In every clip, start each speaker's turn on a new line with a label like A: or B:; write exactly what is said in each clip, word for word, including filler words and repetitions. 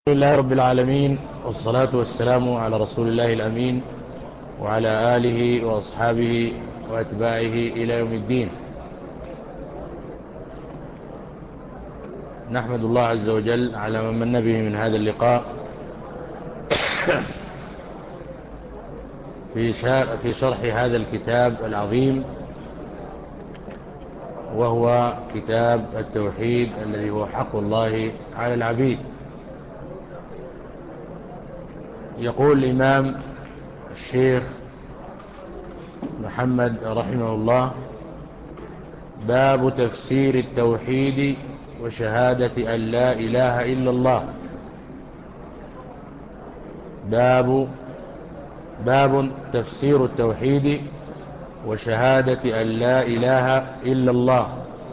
A: الحمد لله رب العالمين، والصلاة والسلام على رسول الله الأمين وعلى آله وأصحابه وأتباعه إلى يوم الدين. نحمد الله عز وجل على من من به من هذا اللقاء في في شرح هذا الكتاب العظيم، وهو كتاب التوحيد الذي هو حق الله على العبيد. يقول الإمام الشيخ محمد رحمه الله: باب تفسير التوحيد وشهادة أن لا إله إلا الله. باب باب تفسير التوحيد وشهادة أن لا إله إلا الله.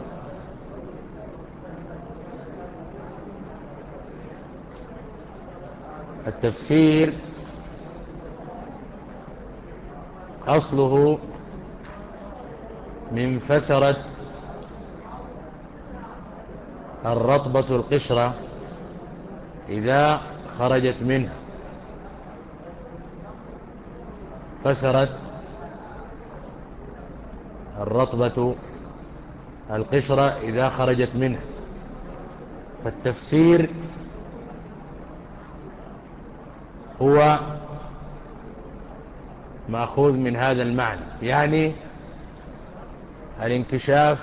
A: التفسير أصله من فسرت الرطبة القشرة إذا خرجت منه، فسرت الرطبة القشرة إذا خرجت منه. فالتفسير هو مأخوذ من هذا المعنى، يعني الانكشاف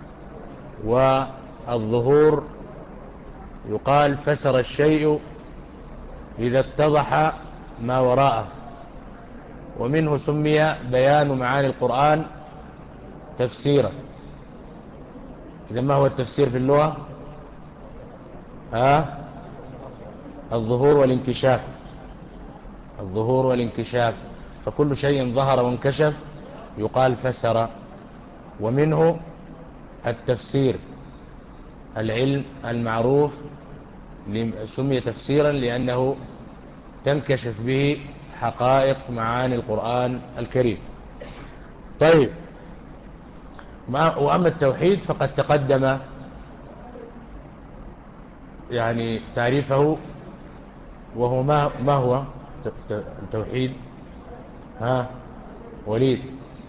A: والظهور. يقال فسر الشيء إذا اتضح ما وراءه، ومنه سمي بيان معاني القرآن تفسيرا. إذا ما هو التفسير في اللغة؟ ها الظهور والانكشاف، الظهور والانكشاف. فكل شيء ظهر وانكشف يقال فسر. ومنه التفسير، العلم المعروف سمي تفسيرا لأنه تنكشف به حقائق معاني القرآن الكريم. طيب، وأما التوحيد فقد تقدم يعني تعريفه، وهو ما, ما هو التوحيد؟ ها وليد؟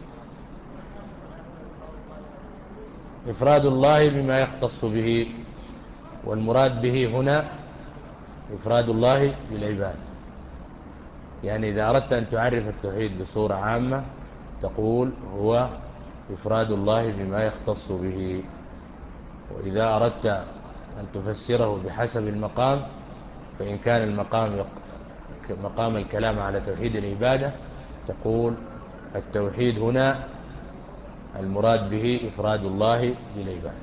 A: إفراد الله بما يختص به، والمراد به هنا إفراد الله بالعبادة. يعني إذا أردت أن تعرف التوحيد بصورة عامة تقول هو إفراد الله بما يختص به. وإذا أردت أن تفسره بحسب المقام، فإن كان المقام مقام الكلام على توحيد العبادة تقول التوحيد هنا المراد به إفراد الله بالعبادة.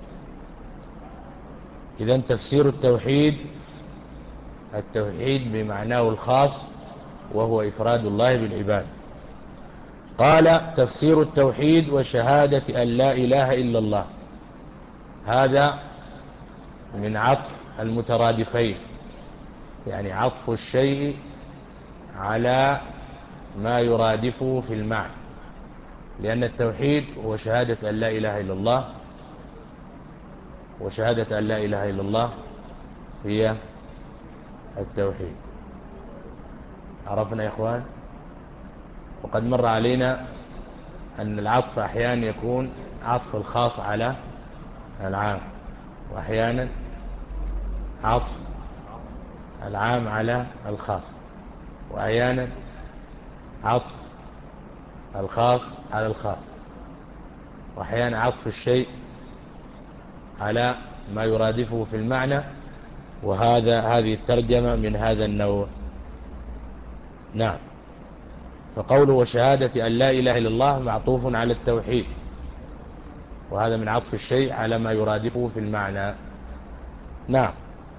A: إذن تفسير التوحيد التوحيد بمعناه الخاص وهو إفراد الله بالعبادة. قال: تفسير التوحيد وشهادة أن لا إله إلا الله. هذا من عطف المترادفين، يعني عطف الشيء على ما يرادفه في المعنى، لأن التوحيد هو شهادة أن لا إله إلا الله، وشهادة أن لا إله إلا الله هي التوحيد. عرفنا يا إخوان؟ وقد مر علينا أن العطف أحيانا يكون عطف الخاص على العام، وأحيانا عطف العام على الخاص، وأحيانا عطف الخاص على الخاص، وأحيانا عطف الشيء على ما يرادفه في المعنى. وهذا هذه الترجمة من هذا النوع. نعم. فقوله وشهادة أن لا إله إلا الله معطوف على التوحيد، وهذا من عطف الشيء على ما يرادفه في المعنى. نعم.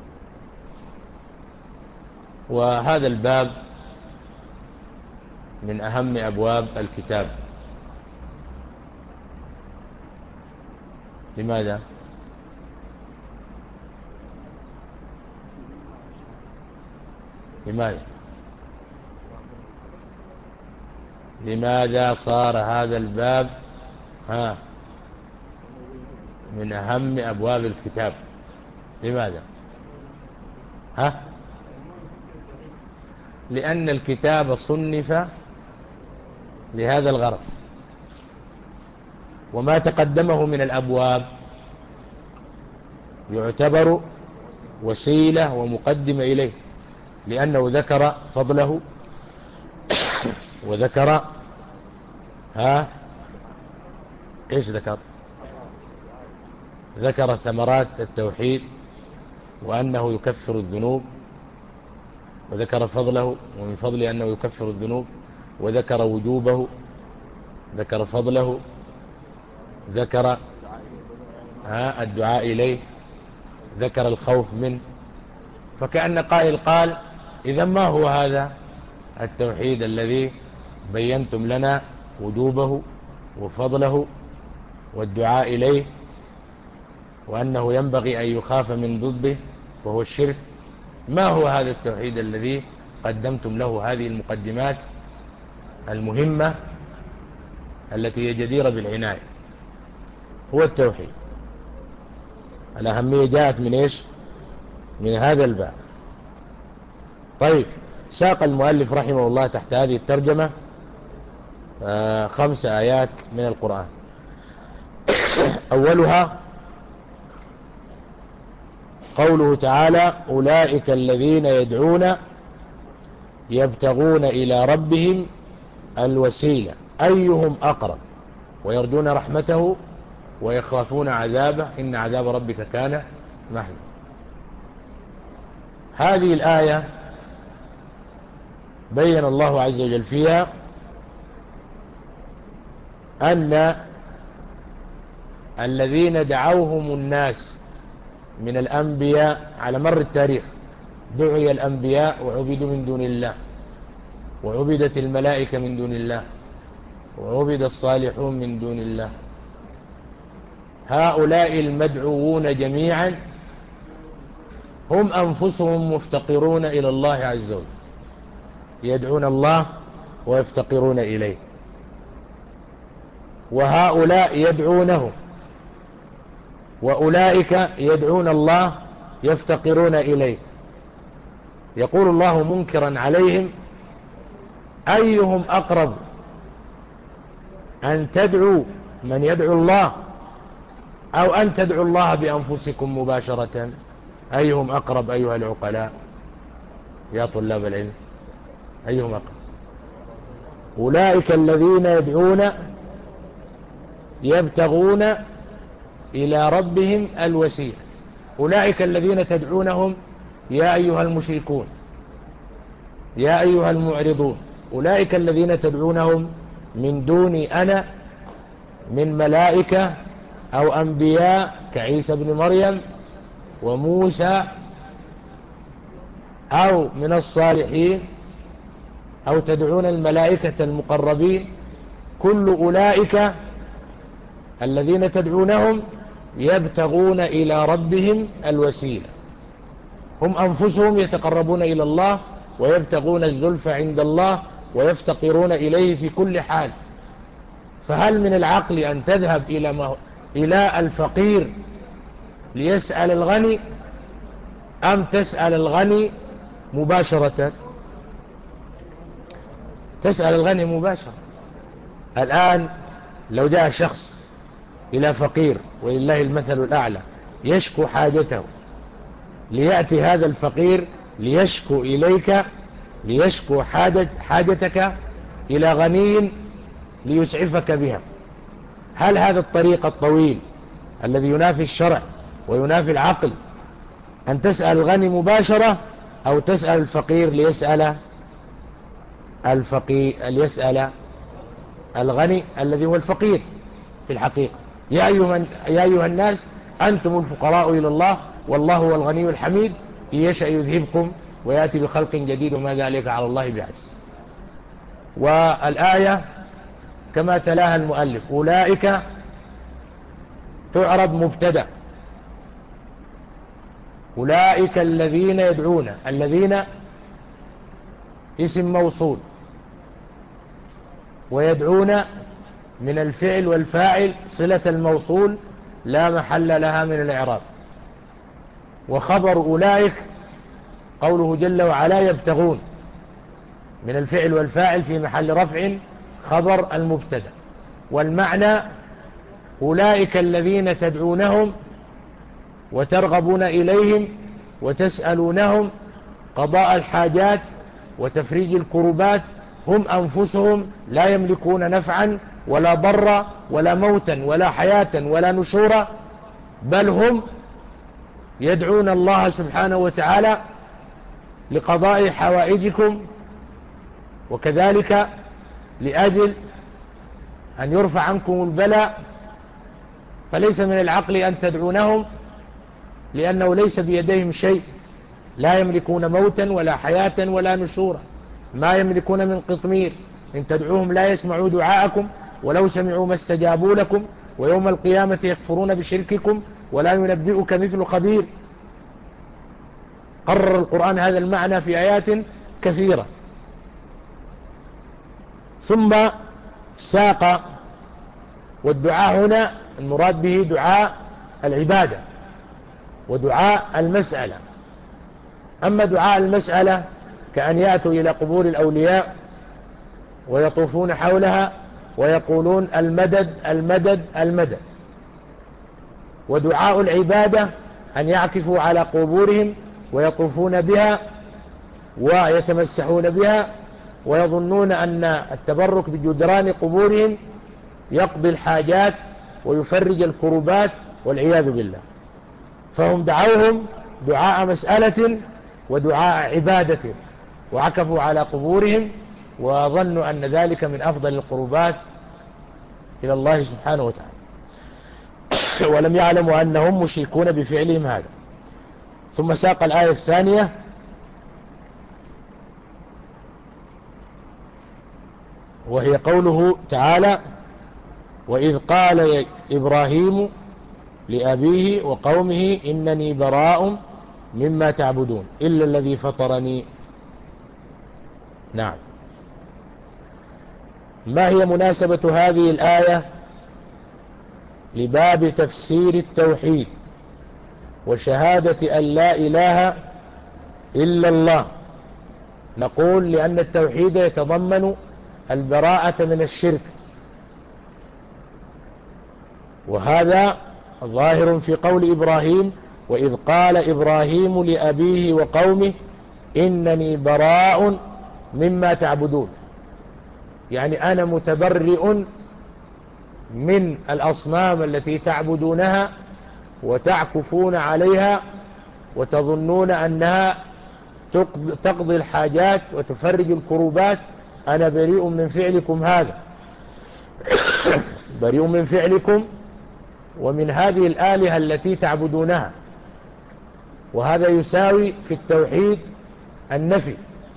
A: وهذا الباب من أهم أبواب الكتاب. لماذا؟ لماذا؟ لماذا صار هذا الباب ها من أهم أبواب الكتاب؟ لماذا؟ ها لأن الكتاب صنف لهذا الغرض، وما تقدمه من الأبواب يعتبر وسيلة ومقدمة إليه، لأنه ذكر فضله وذكر ها إيش ذكر ذكر ثمرات التوحيد وأنه يكفر الذنوب، وذكر فضله ومن فضله أنه يكفر الذنوب، وذكر وجوبه، ذكر فضله، ذكر ها الدعاء إليه، ذكر الخوف منه. فكأن قائل قال إذا ما هو هذا التوحيد الذي بينتم لنا وجوبه وفضله والدعاء إليه وأنه ينبغي أن يخاف من ضده وهو الشرك؟ ما هو هذا التوحيد الذي قدمتم له هذه المقدمات المهمة التي هي جديرة بالعناية؟ هو التوحيد. الأهمية جاءت من إيش؟ من هذا الباب. طيب، ساق المؤلف رحمه الله تحت هذه الترجمة آه خمس آيات من القرآن. أولها قوله تعالى: أولئك الذين يدعون يبتغون إلى ربهم الوسيلة أيهم أقرب ويرجون رحمته ويخافون عذابه إن عذاب ربك كان محذورا. هذه الآية بين الله عز وجل فيها أن الذين دعوهم الناس من الأنبياء على مر التاريخ، دعي الأنبياء وعبدوا من دون الله، وعبدت الملائكة من دون الله، وعبد الصالحون من دون الله. هؤلاء المدعوون جميعا هم أنفسهم مفتقرون إلى الله عز وجل، يدعون الله ويفتقرون إليه، وهؤلاء يدعونه، وأولئك يدعون الله يفتقرون إليه. يقول الله منكرا عليهم: أيهم أقرب أن تدعوا من يدعو الله أو أن تدعوا الله بأنفسكم مباشرة؟ أيهم أقرب أيها العقلاء يا طلاب العلم؟ أيهم أقرب؟ أولئك الذين يدعون يبتغون إلى ربهم الوسيلة. أولئك الذين تدعونهم يا أيها المشركون، يا أيها المعرضون، أولئك الذين تدعونهم من دوني أنا من ملائكة أو أنبياء كعيسى بن مريم وموسى، أو من الصالحين، أو تدعون الملائكة المقربين، كل أولئك الذين تدعونهم يبتغون إلى ربهم الوسيلة، هم أنفسهم يتقربون إلى الله ويبتغون الزلفى عند الله ويفتقرون إليه في كل حال. فهل من العقل أن تذهب إلى, ما إلى الفقير ليسأل الغني، أم تسأل الغني مباشرة؟ تسأل الغني مباشرة. الآن لو جاء شخص إلى فقير ولله المثل الأعلى يشكو حاجته، ليأتي هذا الفقير ليشكو إليك، ليشكو حاجة حاجتك إلى غني ليسعفك بها، هل هذا الطريق الطويل الذي ينافي الشرع وينافي العقل أن تسأل الغني مباشرة، أو تسأل الفقير ليسأل الفقير ليسأل الغني الذي هو الفقير في الحقيقة؟ يا أيها, يا أيها الناس أنتم الفقراء إلى الله والله هو الغني الحميد، إن يشأ يذهبكم ويأتي بخلق جديد وما ذلك على الله بعزيز. والآية كما تلاها المؤلف: أولئك تعرب مبتدأ، أولئك الذين يدعون، الذين اسم موصول، ويدعون من الفعل والفاعل صلة الموصول لا محل لها من الإعراب، وخبر أولئك قوله جل وعلا يبتغون، من الفعل والفاعل في محل رفع خبر المبتدا. والمعنى أولئك الذين تدعونهم وترغبون إليهم وتسألونهم قضاء الحاجات وتفريج الكربات هم أنفسهم لا يملكون نفعا ولا ضرا ولا موتا ولا حياة ولا نشورا، بل هم يدعون الله سبحانه وتعالى لقضاء حوائجكم، وكذلك لأجل أن يرفع عنكم البلاء. فليس من العقل أن تدعونهم، لأنه ليس بيديهم شيء، لا يملكون موتا ولا حياة ولا نشورا، ما يملكون من قطمير، إن تدعوهم لا يسمعوا دعاءكم ولو سمعوا ما استجابوا لكم، ويوم القيامة يكفرون بشرككم ولا ينبئك مثل خبير. قرر القرآن هذا المعنى في آيات كثيرة. ثم ساق، والدعاء هنا المراد به دعاء العبادة ودعاء المسألة. أما دعاء المسألة كأن يأتوا إلى قبور الأولياء ويطوفون حولها ويقولون المدد المدد المدد. ودعاء العبادة أن يعكفوا على قبورهم ويطوفون بها ويتمسحون بها ويظنون أن التبرك بجدران قبورهم يقضي الحاجات ويفرج الكربات والعياذ بالله. فهم دعوهم دعاء مسألة ودعاء عبادة، وعكفوا على قبورهم وظنوا أن ذلك من أفضل القربات إلى الله سبحانه وتعالى، ولم يعلموا أنهم مشركون بفعلهم هذا. ثم ساق الآية الثانية: وهي قوله تعالى: وإذ قال إبراهيم لأبيه وقومه إنني براء مما تعبدون إلا الذي فطرني. نعم. ما هي مناسبة هذه الآية لباب تفسير التوحيد وشهادة أن لا إله إلا الله؟ نقول لأن التوحيد يتضمن البراءة من الشرك، وهذا ظاهر في قول إبراهيم: وإذ قال إبراهيم لأبيه وقومه إنني براء مما تعبدون، يعني أنا متبرئ من الأصنام التي تعبدونها وتعكفون عليها وتظنون أنها تقضي الحاجات وتفرج الكروبات. أنا بريء من فعلكم هذا، بريء من فعلكم ومن هذه الآلهة التي تعبدونها. وهذا يساوي في التوحيد النفي،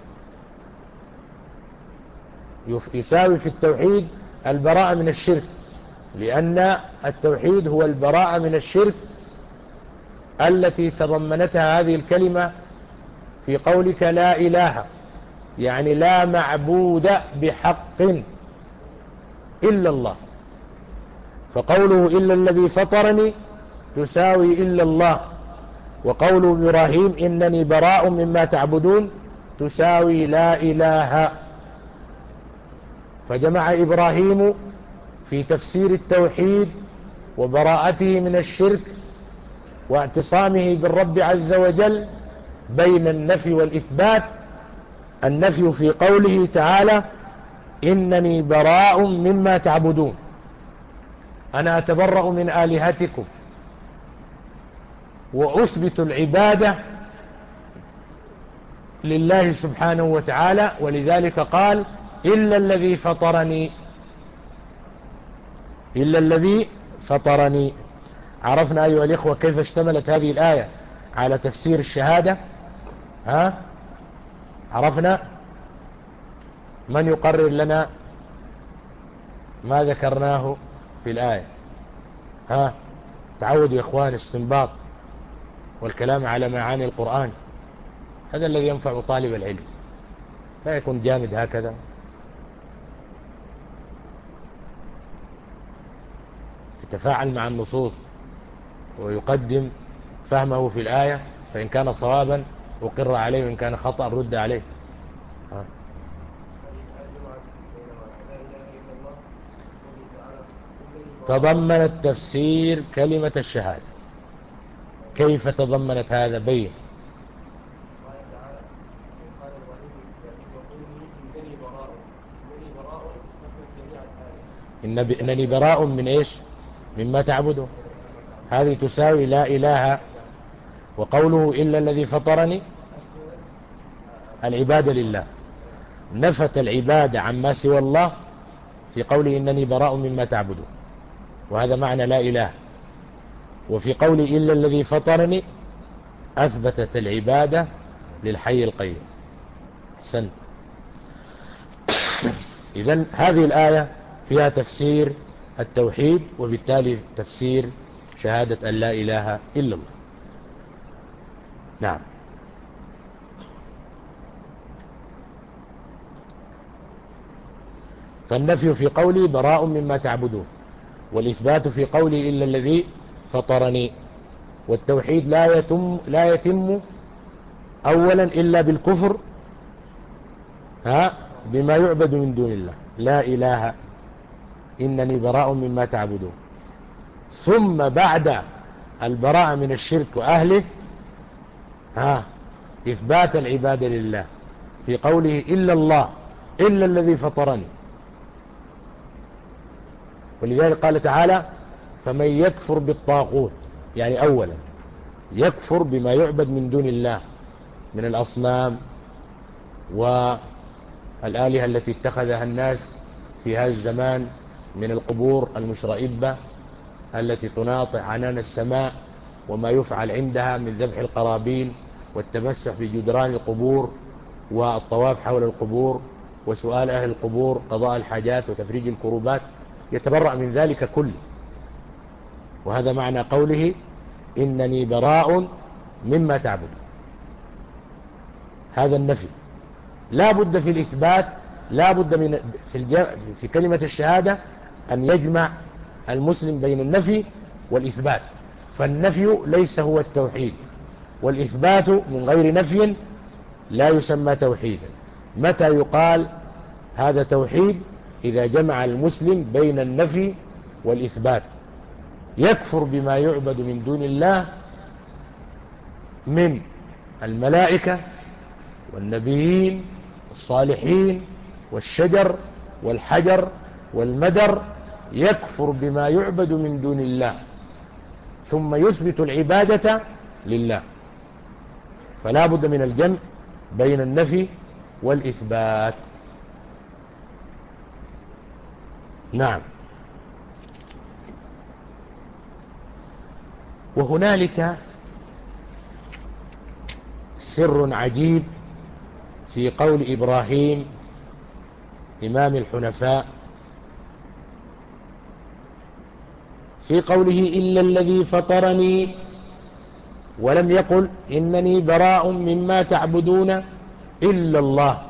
A: يساوي في التوحيد البراءة من الشرك، لأن التوحيد هو البراءة من الشرك التي تضمنتها هذه الكلمة في قولك لا إله، يعني لا معبود بحق إلا الله. فقوله إلا الذي فطرني تساوي إلا الله، وقول إبراهيم إنني براء مما تعبدون تساوي لا إله. فجمع إبراهيم في تفسير التوحيد وبراءته من الشرك واعتصامه بالرب عز وجل بين النفي والإثبات. النفي في قوله تعالى إنني براء مما تعبدون، أنا أتبرأ من آلهتكم، وأثبت العبادة لله سبحانه وتعالى، ولذلك قال إلا الذي فطرني، إلا الذي فطرني. عرفنا أيها الإخوة كيف اشتملت هذه الآية على تفسير الشهادة؟ ها؟ عرفنا؟ من يقرر لنا ما ذكرناه في الآية؟ ها؟ تعودوا يا إخوان استنباط والكلام على معاني القرآن، هذا الذي ينفع طالب العلم، لا يكون جامد هكذا. يتفاعل مع النصوص ويقدم فهمه في الآية، فإن كان صوابا أقر عليه وإن كان خطأ رد عليه. ها. تضمنت تفسير كلمة الشهادة. كيف تضمنت هذا؟ بين.
B: قال تعالى قال إبراهيم لأبيه وقومه إنني براء إنني براء من جميع الآية
A: إن إنني براء من إيش؟ مما تعبده. هذه تساوي لا إله. وقوله إلا الذي فطرني العبادة لله، نفت العبادة عما سوى الله في قوله إنني براء مما تعبده، وهذا معنى لا إله. وفي قوله إلا الذي فطرني أثبتت العبادة للحي القيوم. أحسنت. إذن هذه الآية فيها تفسير التوحيد، وبالتالي تفسير شهادة أن لا إله إلا الله. نعم. فالنفي في قوله براء مما تعبدون، والإثبات في قوله إلا الذي فطرني. والتوحيد لا يتم لا يتم أولا إلا بالكفر ها بما يعبد من دون الله، لا إله إنني براء مما تعبدون. ثم بعد البراءة من الشرك وأهله ها إثبات العبادة لله في قوله إلا الله إلا الذي فطرني. ولذلك قال تعالى فمن يكفر بالطاغوت، يعني أولا يكفر بما يعبد من دون الله من الأصنام والآلهة التي اتخذها الناس في هذا الزمان، من القبور المشرئبة التي تناطع عنان السماء، وما يفعل عندها من ذبح القرابين والتمسح بجدران القبور والطواف حول القبور وسؤال أهل القبور قضاء الحاجات وتفريج الكروبات، يتبرأ من ذلك كله. وهذا معنى قوله إنني براء مما تعبد. هذا النفي. لا بد في الإثبات، لا بد من في, في كلمة الشهادة أن يجمع المسلم بين النفي والإثبات. فالنفي ليس هو التوحيد، والإثبات من غير نفي لا يسمى توحيدا. متى يقال هذا توحيد؟ إذا جمع المسلم بين النفي والإثبات. يكفر بما يعبد من دون الله من الملائكة والنبيين والصالحين والشجر والحجر والمدر، يكفر بما يعبد من دون الله، ثم يثبت العبادة لله. فلا بد من الجمع بين النفي والإثبات. نعم. وهنالك سر عجيب في قول إبراهيم إمام الحنفاء في قوله إلا الذي فطرني، ولم يقل إنني براء مما تعبدون إلا الله،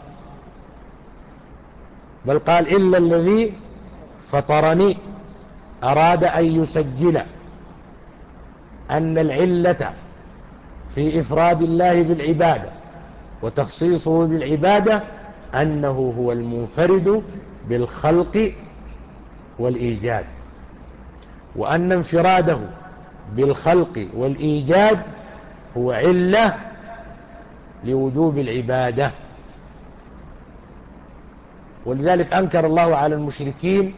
A: بل قال إلا الذي فطرني. أراد أن يسجل أن العلة في إفراد الله بالعبادة وتخصيصه بالعبادة أنه هو المنفرد بالخلق والإيجاد، وأن انفراده بالخلق والإيجاد هو علة لوجوب العبادة. ولذلك أنكر الله على المشركين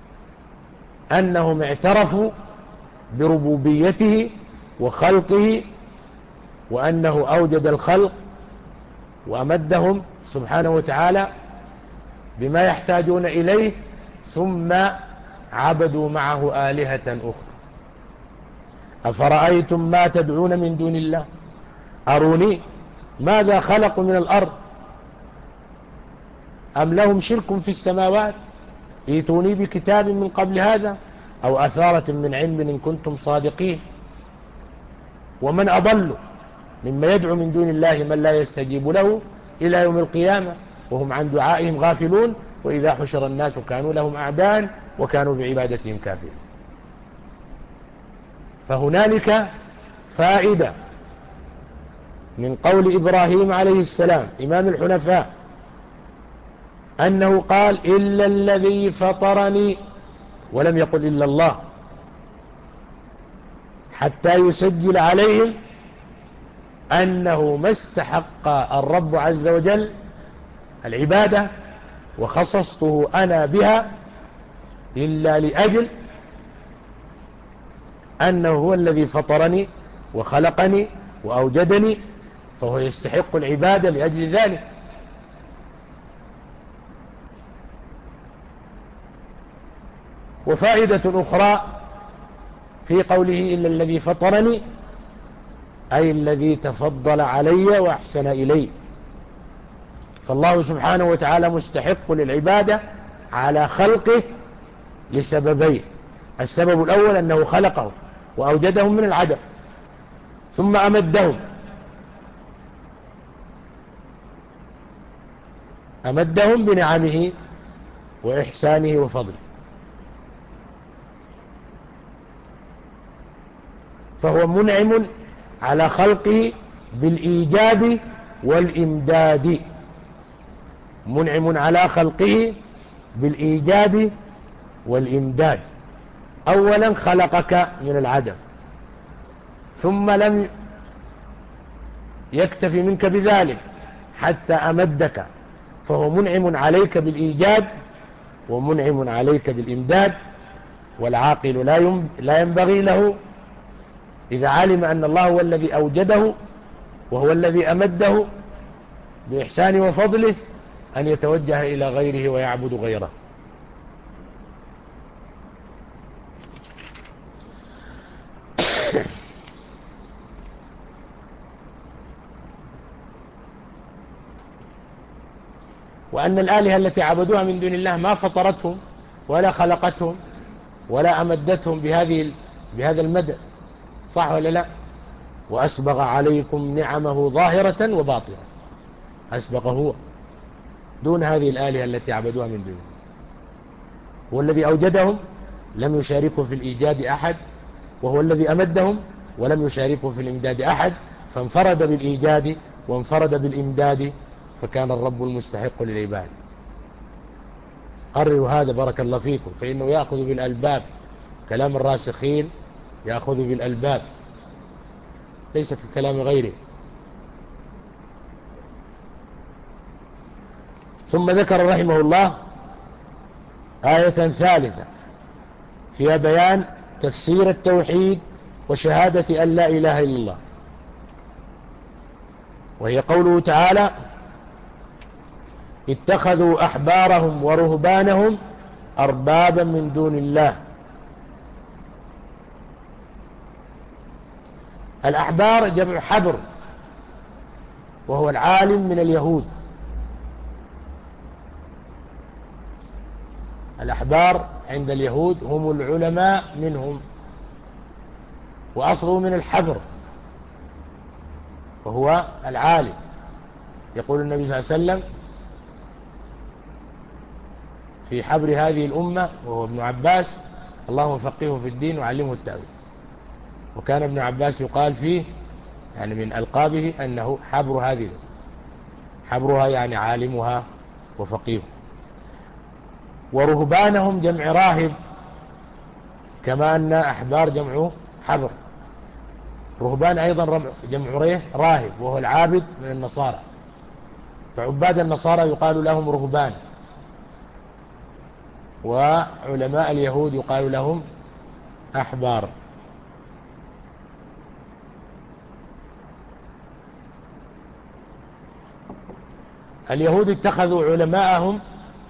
A: أنهم اعترفوا بربوبيته وخلقه، وأنه أوجد الخلق وأمدهم سبحانه وتعالى بما يحتاجون إليه، ثم عبدوا معه آلهة أخرى. أفرأيتم ما تدعون من دون الله أروني ماذا خلقوا من الأرض أم لهم شرك في السماوات ائتوني بكتاب من قبل هذا أو أثارة من علم إن كنتم صادقين. ومن أضل مما يدعو من دون الله من لا يستجيب له إلى يوم القيامة وهم عن دعائهم غافلون، وإذا حشر الناس كانوا لهم أعداء وكانوا بعبادتهم كافرين. فهنالك فائدة من قول إبراهيم عليه السلام إمام الحنفاء أنه قال إلا الذي فطرني، ولم يقل إلا الله، حتى يسجل عليهم أنه ما استحق الرب عز وجل العبادة وخصصته أنا بها إلا لأجل أنه هو الذي فطرني وخلقني وأوجدني، فهو يستحق العبادة لأجل ذلك. وفائدة أخرى في قوله إلا الذي فطرني، أي الذي تفضل علي وأحسن إلي. فالله سبحانه وتعالى مستحق للعبادة على خلقه لسببين: السبب الأول أنه خلقهم وأوجدهم من العدم، ثم أمدهم أمدهم بنعمه وإحسانه وفضله. فهو منعم على خلقه بالإيجاد والإمداد، منعم على خلقه بالإيجاد والإمداد. أولا خلقك من العدم، ثم لم يكتفي منك بذلك حتى أمدك، فهو منعم عليك بالإيجاد ومنعم عليك بالإمداد. والعاقل لا ينبغي له إذا علم أن الله هو الذي أوجده وهو الذي أمده بإحسانه وفضله أن يتوجه إلى غيره ويعبد غيره. وأن الآلهة التي عبدوها من دون الله ما فطرتهم ولا خلقتهم ولا أمدتهم بهذه بهذا المدى، صح ولا لا؟ وأسبغ عليكم نعمه ظاهرة وباطنة، أسبغ هو دون هذه الآلهة التي عبدوها من دونه. هو الذي أوجدهم، لم يشاركوا في الإيجاد أحد، وهو الذي أمدهم ولم يشاركوا في الإمداد أحد، فانفرد بالإيجاد وانفرد بالإمداد، فكان الرب المستحق للعباد. قرروا هذا بارك الله فيكم، فإنه يأخذ بالألباب، كلام الراسخين يأخذ بالألباب ليس ككلام غيره. ثم ذكر رحمه الله آية ثالثة فيها بيان تفسير التوحيد وشهادة أن لا إله إلا الله، وهي قوله تعالى: اتخذوا أحبارهم ورهبانهم أربابا من دون الله. الأحبار جمع حبر، وهو العالم من اليهود. الأحبار عند اليهود هم العلماء منهم، وأصله من الحبر وهو العالم. يقول النبي صلى الله عليه وسلم في حبر هذه الأمة وهو ابن عباس: اللهم فقهه في الدين وعلمه التأويل. وكان ابن عباس يقال فيه يعني من ألقابه أنه حبر هذه الأمة، حبرها يعني عالمها وفقيهها. ورهبانهم جمع راهب، كما أن أحبار جمع حبر. رهبان أيضا جمع ريه راهب، وهو العابد من النصارى، فعباد النصارى يقال لهم رهبان، وعلماء اليهود يقال لهم أحبار. اليهود اتخذوا علماءهم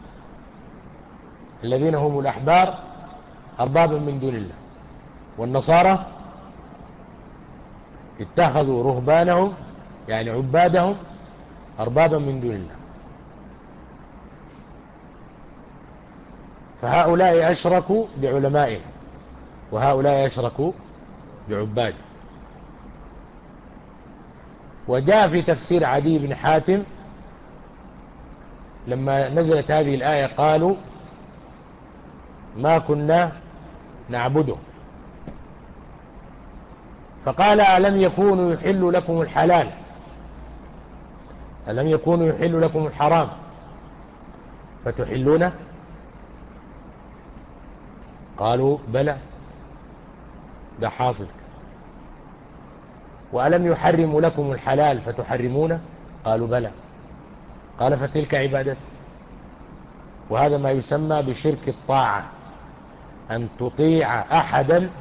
A: الذين هم الأحبار أربابا من دون الله، والنصارى اتخذوا رهبانهم يعني عبادهم أربابا من دون الله. فهؤلاء أشركوا بعلمائهم، وهؤلاء أشركوا بعباده. وجاء في تفسير عدي بن حاتم لما نزلت هذه الآية قالوا: ما كنا نعبده، فقال: ألم يكونوا يحل لكم الحلال، ألم يكونوا يحل لكم الحرام فتحلونه؟ قالوا: بلى، ده حاصل. وألم يحرم لكم الحلال فتحرمونه؟ قالوا بلى. قال فتلك عبادته. وهذا ما يسمى بشرك الطاعة، أن تطيع أحدا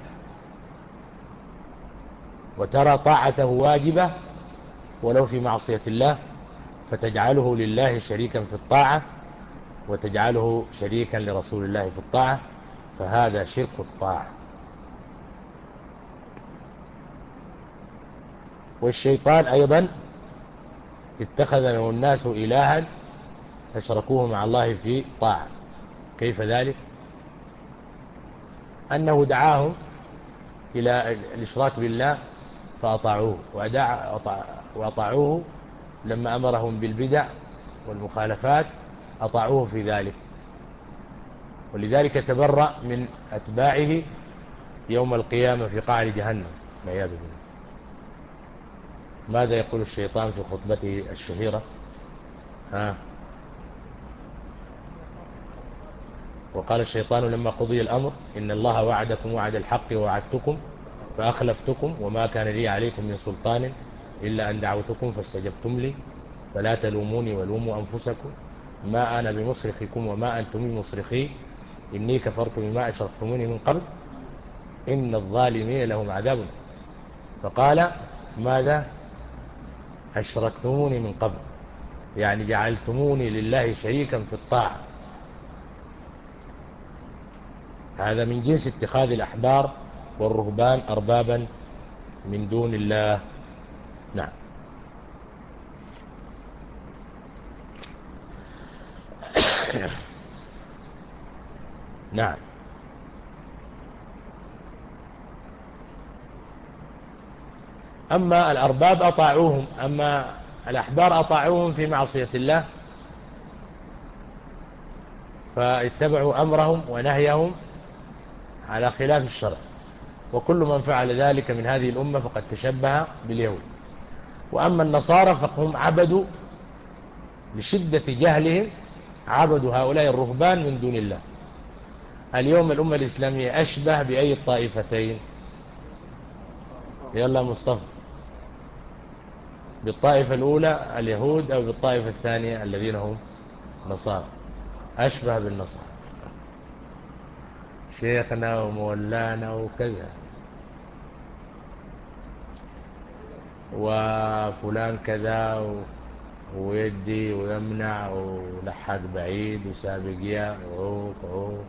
A: وترى طاعته واجبة ولو في معصية الله، فتجعله لله شريكا في الطاعة وتجعله شريكا لرسول الله في الطاعة، فهذا شرك الطاعة. والشيطان أيضا اتخذ له الناس إلها أشركوه مع الله في طاعة. كيف ذلك؟ أنه دعاهم إلى الإشراك بالله فأطاعوه، وأطاعوه لما أمرهم بالبدع والمخالفات أطاعوه في ذلك، ولذلك تبرأ من أتباعه يوم القيامة في قعر جهنم والعياذ بالله. ماذا يقول الشيطان في خطبته الشهيرة؟ ها وقال الشيطان لما قضي الأمر إن الله وعدكم وعد الحق ووعدتكم فأخلفتكم وما كان لي عليكم من سلطان إلا أن دعوتكم فاستجبتم لي فلا تلوموني ولوموا أنفسكم ما أنا بمصرخكم وما أنتم بمصرخي إني كفرت بما أشركتموني من قبل إن الظالمين لهم عذاب. فقال ماذا؟ أشركتموني من قبل، يعني جعلتموني لله شريكا في الطاعة. هذا من جنس اتخاذ الأحبار والرهبان أربابا من دون الله. نعم. نعم. أما الأرباب أطاعوهم، أما الأحبار أطاعوهم في معصية الله فاتبعوا أمرهم ونهيهم على خلاف الشرع، وكل من فعل ذلك من هذه الأمة فقد تشبه باليهود. وأما النصارى فهم عبدوا لشدة جهلهم، عبدوا هؤلاء الرهبان من دون الله. اليوم الأمة الإسلامية أشبه بأي الطائفتين؟ يلا مصطفى، بالطائفة الأولى اليهود أو بالطائفة الثانية الذين هم نصارى؟ أشبه بالنصارى، شيخنا ومولانا وكذا وفلان كذا ويدي ويمنع ولحق بعيد وسابقية وعوق وعوق،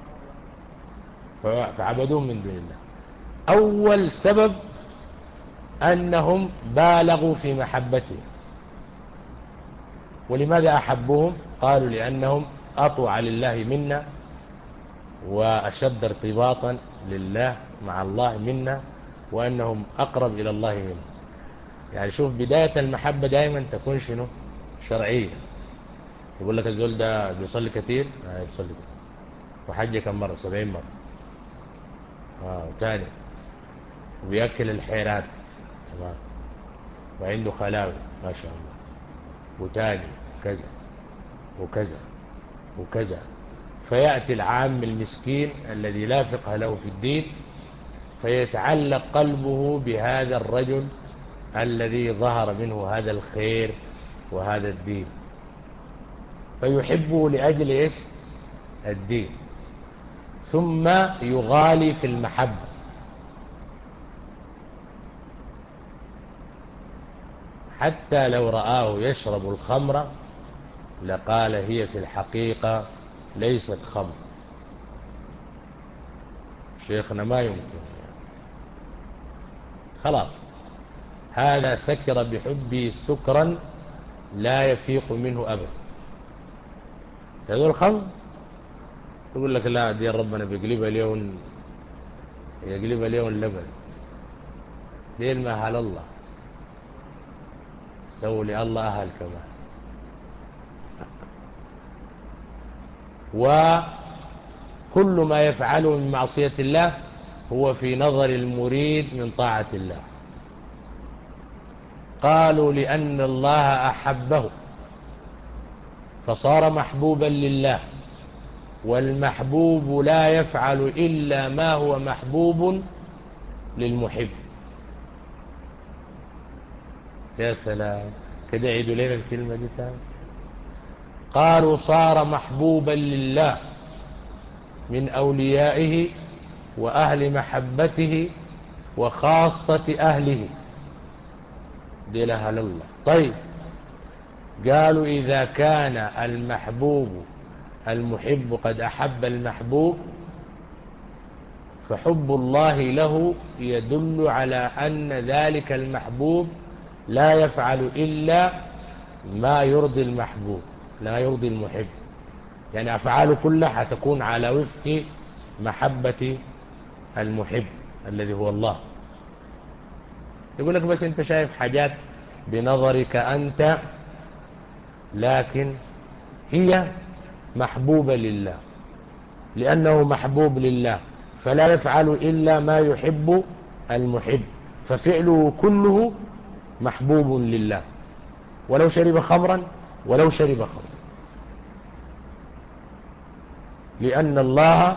A: فعبدون من دون الله. أول سبب أنهم بالغوا في محبته. ولماذا أحبوهم؟ قالوا لأنهم أطوع لله منا وأشد ارتباطا لله مع الله منا، وأنهم أقرب إلى الله منا. يعني شوف، بداية المحبة دائما تكون شنو؟ شرعية. يقول لك الزول ده بيصلي كثير، آه بيصلي كثير، وحج كم مرة؟ سبعين مرة. آه وتاني وبيأكل الحيران، تمام، وعنده خلاوي ما شاء الله، وتاني كذا وكذا وكذا. فيأتي العام المسكين الذي لا فقه له في الدين فيتعلق قلبه بهذا الرجل الذي ظهر منه هذا الخير وهذا الدين، فيحبه لأجل إيش؟ الدين. ثم يغالي في المحبة، حتى لو رآه يشرب الخمر لقال هي في الحقيقة ليست خمر. شيخنا ما يمكن يعني. خلاص، هذا سكر بحبه سكرا لا يفيق منه أبدا. يقول الخمر، يقول لك لا دي ربنا بيقلبها اليوم، يقلبها اليوم اللبن، دي المهل الله، سووا لي الله أهل كمان. وكل ما يفعله من معصية الله هو في نظر المريد من طاعة الله. قالوا لأن الله أحبه فصار محبوبا لله، والمحبوب لا يفعل إلا ما هو محبوب للمحب. يا سلام، كده عيدوا لنا الكلمة دي تاني. قالوا صار محبوبا لله من أوليائه وأهل محبته وخاصة أهله. دي لها لله. طيب، قالوا إذا كان المحبوب المحب قد أحب المحبوب فحب الله له يدل على أن ذلك المحبوب لا يفعل إلا ما يرضي المحبوب لا يرضي المحب، يعني أفعاله كلها تكون على وفق محبة المحب الذي هو الله. يقول لك بس أنت شايف حاجات بنظرك أنت، لكن هي محبوبة لله، لأنه محبوب لله فلا يفعل إلا ما يحب المحب، ففعله كله محبوب لله، ولو شرب خمرا ولو شرب خمرا، لأن الله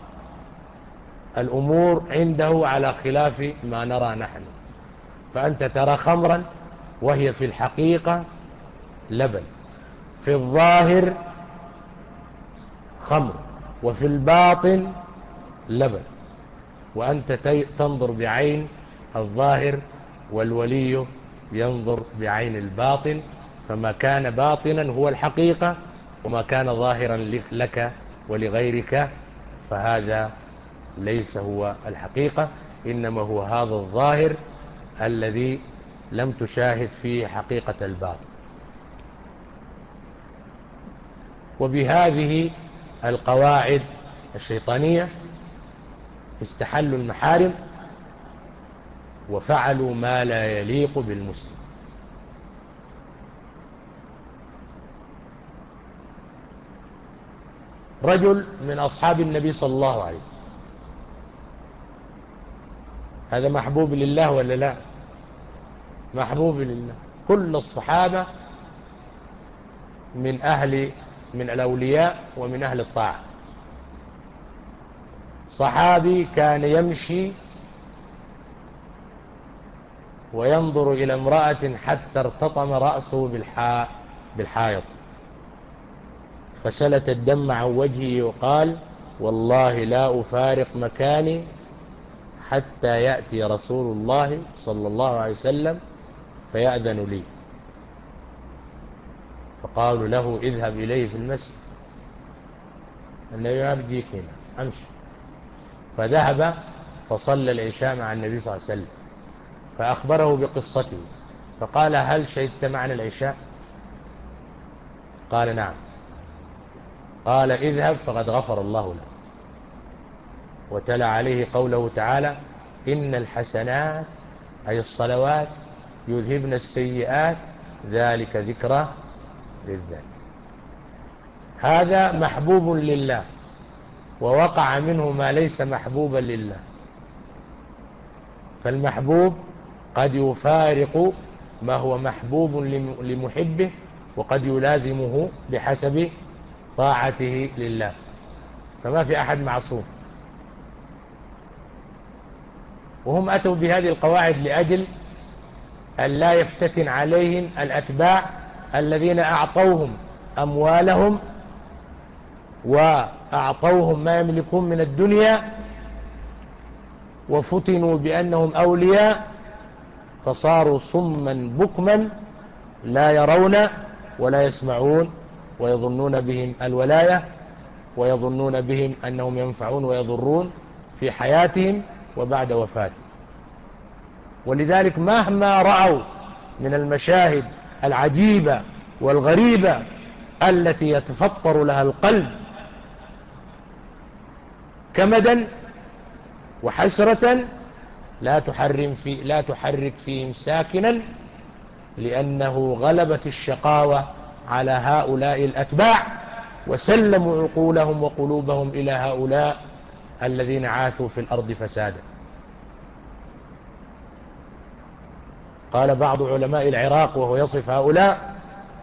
A: الأمور عنده على خلاف ما نرى نحن. فأنت ترى خمرا وهي في الحقيقة لبن، في الظاهر خمر وفي الباطن لبن، وأنت تنظر بعين الظاهر والولي ينظر بعين الباطن، فما كان باطنا هو الحقيقة، وما كان ظاهرا لك ولغيرك فهذا ليس هو الحقيقة، إنما هو هذا الظاهر الذي لم تشاهد فيه حقيقة الباطن. وبهذه القواعد الشيطانية استحلوا المحارم وفعلوا ما لا يليق بالمسلم. رجل من أصحاب النبي صلى الله عليه وسلم، هذا محبوب لله ولا لا؟ محبوب لله. كل الصحابة من أهل من الأولياء ومن أهل الطاعة. صحابي كان يمشي وينظر إلى امرأة حتى ارتطم رأسه بالحا بالحائط، فسلت الدم عن وجهه وقال: والله لا أفارق مكاني حتى يأتي رسول الله صلى الله عليه وسلم فيأذن لي. فقالوا له: اذهب إليه في المسجد، النبي ما بيجيك هنا، أمشي. فذهب فصلى العشاء مع النبي صلى الله عليه وسلم، فأخبره بقصته، فقال: هل شهدت معنا العشاء؟ قال: نعم. قال: اذهب فقد غفر الله لك. وتلا عليه قوله تعالى: إن الحسنات أي الصلوات يذهبن السيئات ذلك ذكرى للذاكرين. هذا محبوب لله، ووقع منه ما ليس محبوبا لله. فالمحبوب قد يفارق ما هو محبوب لمحبه، وقد يلازمه بحسب طاعته لله، فما في أحد معصوم. وهم أتوا بهذه القواعد لأجل أن لا يفتتن عليهم الأتباع الذين أعطوهم أموالهم وأعطوهم ما يملكون من الدنيا، وفتنوا بأنهم أولياء، فصاروا صما بكما لا يرون ولا يسمعون، ويظنون بهم الولاية، ويظنون بهم أنهم ينفعون ويضرون في حياتهم وبعد وفاتهم. ولذلك مهما رأوا من المشاهد العجيبة والغريبة التي يتفطر لها القلب كمدا وحسرة، لا تحرم في لا تحرك فيهم ساكنا، لأنه غلبت الشقاوة على هؤلاء الأتباع، وسلموا عقولهم وقلوبهم إلى هؤلاء الذين عاثوا في الأرض فسادا. قال بعض علماء العراق وهو يصف هؤلاء: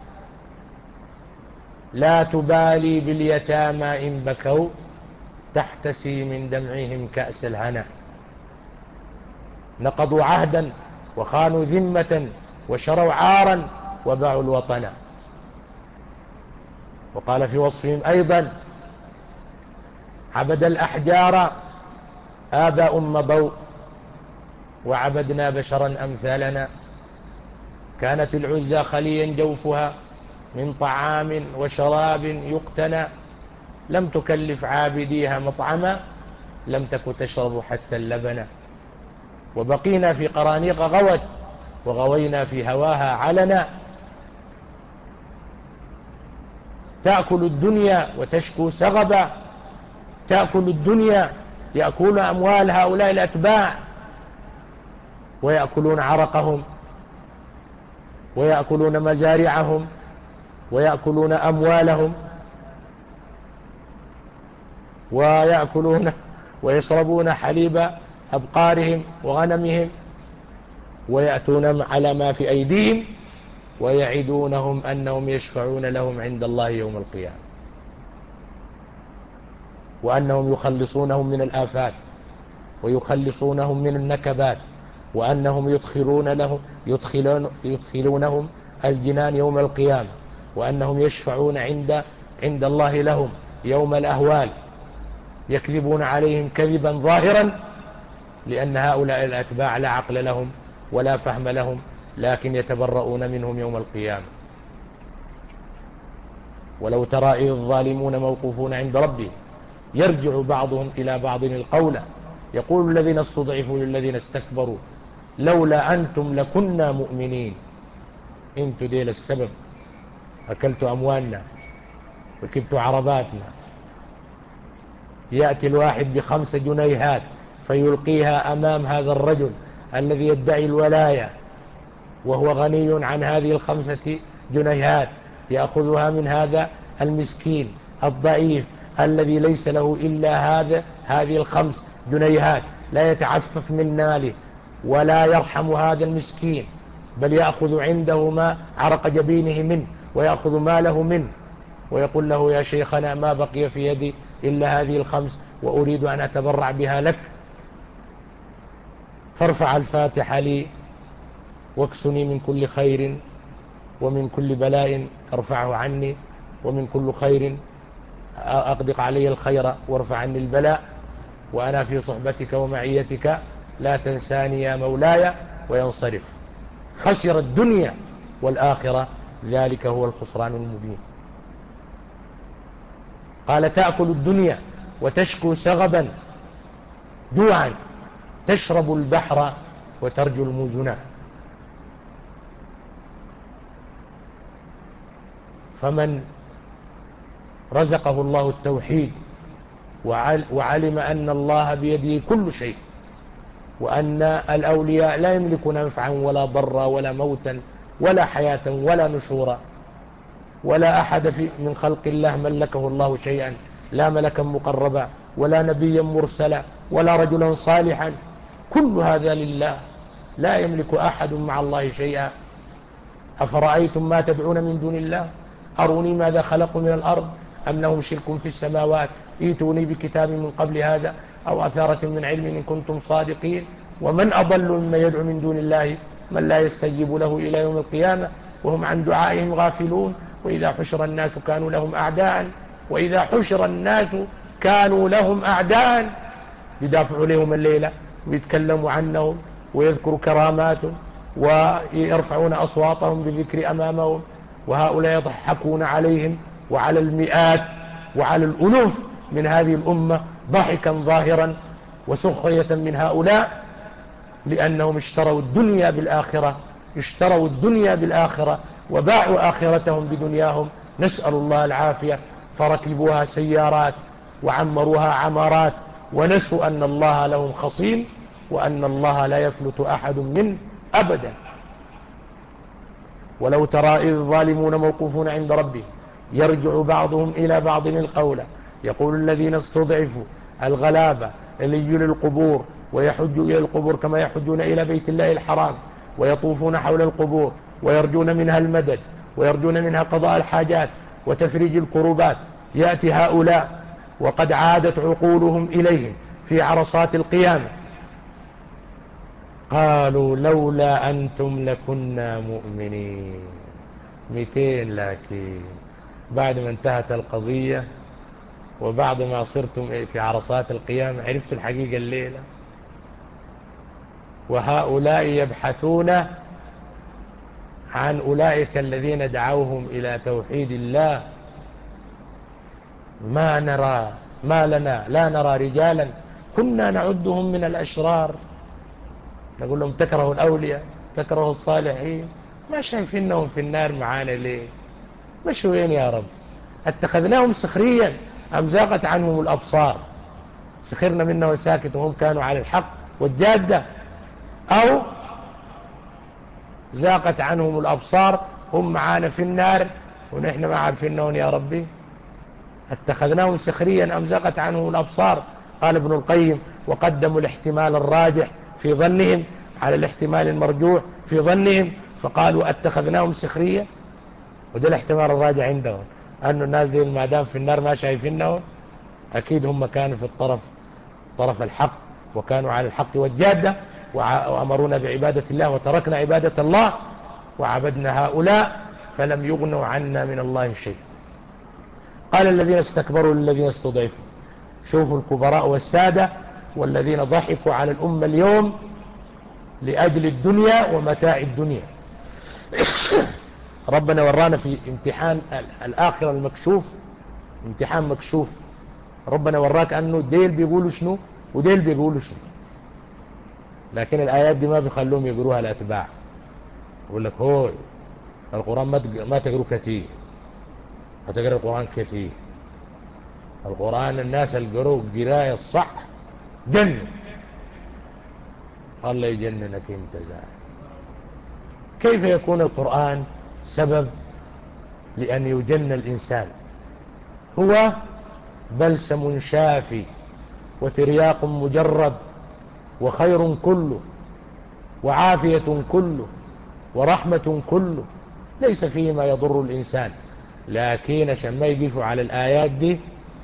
A: لا تبالي باليتامى إن بكوا تحتسي من دمعهم كأس الهنا، نقضوا عهدا وخانوا ذمة وشروا عارا وباعوا الوطن. وقال في وصفهم أيضا: عبد الأحجار آباء مضوا وعبدنا بشرا أمثالنا. كانت العزى خليا جوفها من طعام وشراب يقتنى، لم تكلف عابديها مطعما، لم تك تشرب حتى اللبن. وبقينا في قرانيق غوت وغوينا في هواها علنا. تأكل الدنيا وتشكو سغبا، تأكل الدنيا، يأكلون أموال هؤلاء الأتباع ويأكلون عرقهم ويأكلون مزارعهم ويأكلون أموالهم ويأكلون ويشربون حليب أبقارهم وغنمهم، ويأتون على ما في أيديهم ويعدونهم أنهم يشفعون لهم عند الله يوم القيامة، وأنهم يخلصونهم من الآفات ويخلصونهم من النكبات، وأنهم يدخلون لهم يدخلون يدخلونهم الجنان يوم القيامة، وأنهم يشفعون عند عند الله لهم يوم الأهوال. يكذبون عليهم كذبا ظاهرا، لأن هؤلاء الأتباع لا عقل لهم ولا فهم لهم، لكن يتبرؤون منهم يوم القيامة. ولو ترى إذ الظالمون موقوفون عند ربهم يرجع بعضهم إلى بعض القول يقول الذين استضعفوا للذين استكبروا لولا أنتم لكنا مؤمنين. انتوا ديل السبب، أكلتوا أموالنا ركبتوا عرباتنا. يأتي الواحد بخمس جنيهات فيلقيها أمام هذا الرجل الذي يدعي الولاية وهو غني عن هذه الخمسة جنيهات، يأخذها من هذا المسكين الضعيف الذي ليس له إلا هذا هذه الخمس جنيهات، لا يتعفف من ماله ولا يرحم هذا المسكين، بل يأخذ عنده ما عرق جبينه منه ويأخذ ماله منه، ويقول له: يا شيخنا ما بقي في يدي إلا هذه الخمس وأريد أن أتبرع بها لك، فارفع الفاتحة لي واكسني من كل خير ومن كل بلاء ارفعه عني، ومن كل خير أقدق علي الخير وارفع عني البلاء، وأنا في صحبتك ومعيتك لا تنساني يا مولاي، وينصرف. خسر الدنيا والآخرة، ذلك هو الخسران المبين. قال: تأكل الدنيا وتشكو سغبا جوعا، تشرب البحر وترجو المزنا. فمن رزقه الله التوحيد وعلم أن الله بيده كل شيء، وأن الأولياء لا يملكون نفعا ولا ضرا ولا موتا ولا حياة ولا نشورا، ولا أحد في من خلق الله ملكه الله شيئا، لا ملكا مقربا ولا نبيا مرسلا ولا رجلا صالحا، كل هذا لله، لا يملك أحد مع الله شيئا. أفرأيتم ما تدعون من دون الله أروني ماذا خلقوا من الأرض أم لهم شرك في السماوات ائتوني بكتاب من قبل هذا أو أثارة من علم إن كنتم صادقين. ومن أضل مما يدعو من دون الله من لا يستجيب له إلى يوم القيامة وهم عن دعائهم غافلون. وإذا حشر الناس كانوا لهم أعداء وإذا حشر الناس كانوا لهم أعداء، يدافعوا لهم الليلة ويتكلموا عنهم ويذكروا كراماتهم ويرفعون أصواتهم بالذكر أمامهم، وهؤلاء يضحكون عليهم وعلى المئات وعلى الألوف من هذه الأمة ضحكا ظاهرا وسخرية من هؤلاء، لأنهم اشتروا الدنيا بالآخرة، اشتروا الدنيا بالآخرة وباعوا آخرتهم بدنياهم، نسأل الله العافية. فركبوها سيارات وعمروها عمارات ونسوا أن الله لهم خصيم وأن الله لا يفلت أحد منه أبدا. ولو ترى إذ الظالمون موقوفون عند ربهم يرجع بعضهم إلى بعض القول يقول الذين استضعفوا الغلابة اللي يجوا للقبور ويحجوا إلى القبور كما يحجون إلى بيت الله الحرام ويطوفون حول القبور ويرجون منها المدد ويرجون منها قضاء الحاجات وتفريج الكروبات، يأتي هؤلاء وقد عادت عقولهم إليهم في عرصات القيامة قالوا لولا أنتم لكنا مؤمنين. مئتين لكن بعد ما انتهت القضية وبعد ما صرتم في عرصات القيامة عرفتوا الحقيقة الليلة. وهؤلاء يبحثون عن أولئك الذين دعوهم إلى توحيد الله. ما نرى ما لنا لا نرى رجالا كنا نعدهم من الأشرار. نقول لهم تكرهوا الأولياء تكرهوا الصالحين، ما شايفينهم في النار معانا ليه؟ مشوا وين يا رب؟ اتخذناهم سخريا أم زاغت عنهم الأبصار؟ سخرنا منه وساكت وهم كانوا على الحق والجادة، أو زاغت عنهم الأبصار هم معانا في النار ونحن ما عارفينهم يا ربي؟ اتخذناهم سخريا أم زاغت عنهم الأبصار. قال ابن القيم وقدموا الاحتمال الراجح في ظنهم على الاحتمال المرجوح في ظنهم، فقالوا اتخذناهم سخريا، وده الاحتمال الراجح عندهم أن الناس دي ما دام في النار ما شايفينهم أكيد هم كانوا في الطرف طرف الحق وكانوا على الحق والجادة وأمرونا بعبادة الله وتركنا عبادة الله وعبدنا هؤلاء فلم يغنوا عنا من الله شيء. قال الذين استكبروا للذين استضعفوا. شوفوا الكبراء والسادة والذين ضحكوا على الأمة اليوم لأجل الدنيا ومتاع الدنيا. ربنا ورانا في امتحان الآخرة المكشوف، امتحان مكشوف. ربنا وراك أنه ديل بيقولوا شنو وديل بيقولوا شنو، لكن الآيات دي ما بيخلوهم يقروها الأتباع. يقول لك هو القرآن ما تقروا كتير، هتقرأ القرآن كتير. القرآن الناس اللي قروا قراية الصح جنوا. الله يجننك انت زاد. كيف يكون القرآن سبب لأن يجن الإنسان؟ هو بلسم شافي وترياق مجرب وخير كله وعافية كله ورحمة كله، ليس فيه ما يضر الإنسان. لكن عشان ما يقفوا على الآيات دي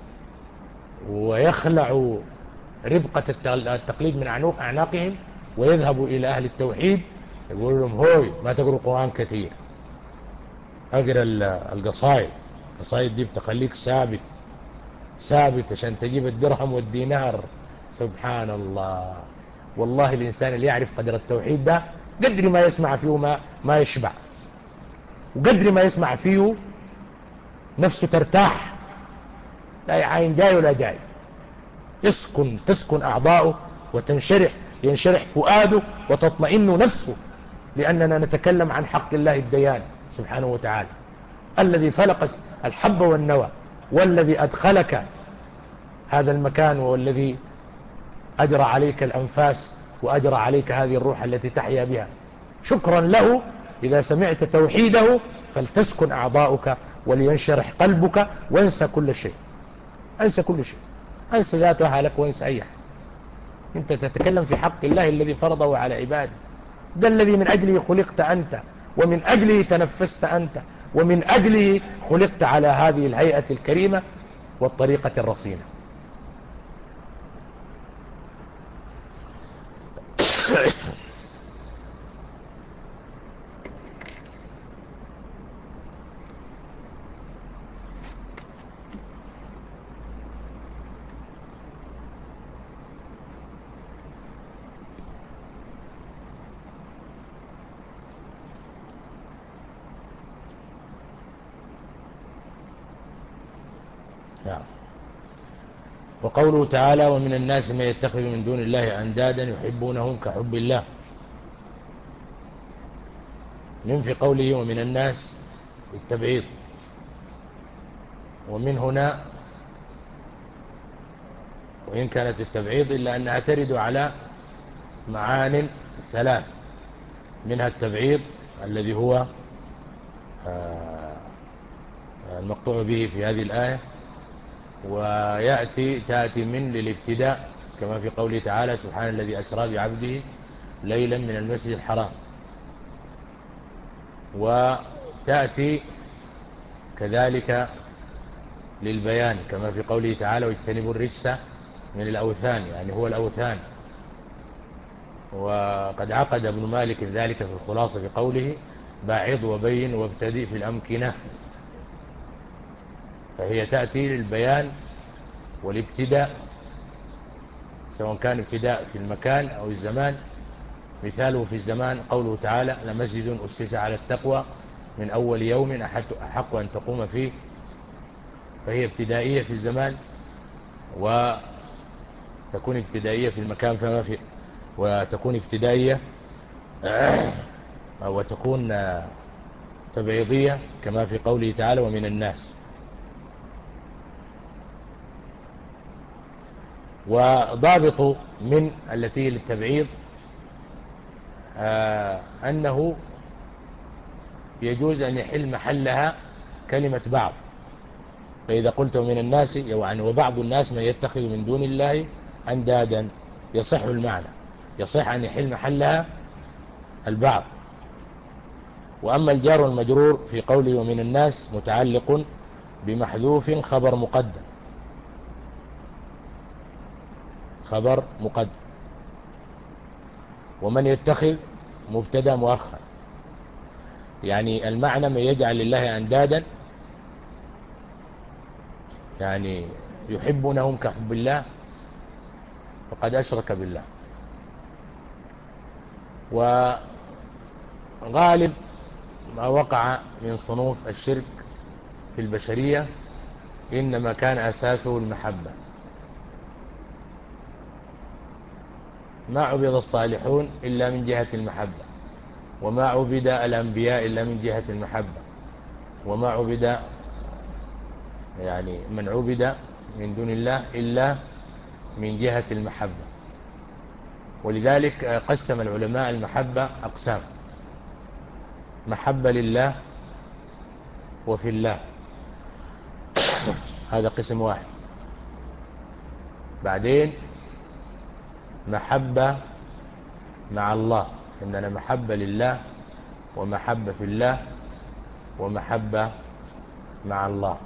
A: ويخلعوا ربقة التقليد من أعناقهم ويذهبوا إلى أهل التوحيد يقول لهم هوي ما تقروا القرآن كثير، أقرأ القصائد. القصائد دي بتخليك ثابت ثابت عشان تجيب الدرهم والدينار. سبحان الله. والله الإنسان اللي يعرف قدر التوحيد ده قدر ما يسمع فيه ما, ما يشبع، وقدر ما يسمع فيه نفسه ترتاح، لا عين جاي ولا جاي، يسكن تسكن أعضاؤه وتنشرح ينشرح فؤاده وتطمئن نفسه، لأننا نتكلم عن حق الله الديان سبحانه وتعالى الذي فلق الحب والنوى، والذي أدخلك هذا المكان، والذي أجرى عليك الأنفاس وأجرى عليك هذه الروح التي تحيا بها. شكرا له إذا سمعت توحيده فلتسكن أعضاؤك ولينشرح قلبك وانسى كل شيء، انسى كل شيء، انسى ذات أهلك وانسى أي حد. انت تتكلم في حق الله الذي فرضه على عباده، ده الذي من أجله خلقت أنت، ومن أجله تنفست أنت، ومن أجله خلقت على هذه الهيئة الكريمة والطريقة الرصينة. وقوله تعالى ومن الناس من يتخذ من دون الله أندادا يحبونهم كحب الله. من في قوله ومن الناس التبعيض، ومن هنا وإن كانت التبعيض إلا أنها ترد على معان ثلاث، منها التبعيض الذي هو المقطوع به في هذه الآية، ويأتي تأتي من للابتداء كما في قوله تعالى سبحان الذي أسرى بعبده ليلا من المسجد الحرام، وتأتي كذلك للبيان كما في قوله تعالى واجتنبوا الرجس من الأوثان، يعني هو الأوثان. وقد عقد ابن مالك ذلك في الخلاصة بقوله باعض وبين وابتدئ في الأمكنة، فهي تأتي للبيان والابتداء، سواء كان ابتداء في المكان أو الزمان. مثاله في الزمان قوله تعالى لمسجد أسس على التقوى من أول يوم أحق أن تقوم فيه، فهي ابتدائية في الزمان وتكون ابتدائية في المكان فما في، وتكون ابتدائية وتكون تبعيضية كما في قوله تعالى ومن الناس. وضابط من التي للتبعيض آه أنه يجوز أن يحل محلها كلمة بعض، فإذا قلت من الناس يعني وبعض الناس من يتخذ من دون الله أندادا يصح المعنى، يصح أن يحل محلها البعض. وأما الجار والمجرور في قوله ومن الناس متعلق بمحذوف خبر مقدم، خبر مقدم، ومن يتخذ مبتدا مؤخر، يعني المعنى من يجعل لله أندادا يعني يحبونهم كحب الله فقد أشرك بالله. وغالب ما وقع من صنوف الشرك في البشرية إنما كان أساسه المحبة. ما عبد الصالحون إلا من جهة المحبة، وما عبد الأنبياء إلا من جهة المحبة، وما عبد يعني من عبد من دون الله إلا من جهة المحبة. ولذلك قسم العلماء المحبة أقسام: محبة لله وفي الله، هذا قسم واحد. بعدين محبة مع الله، إننا محبة لله ومحبة في الله ومحبة مع الله.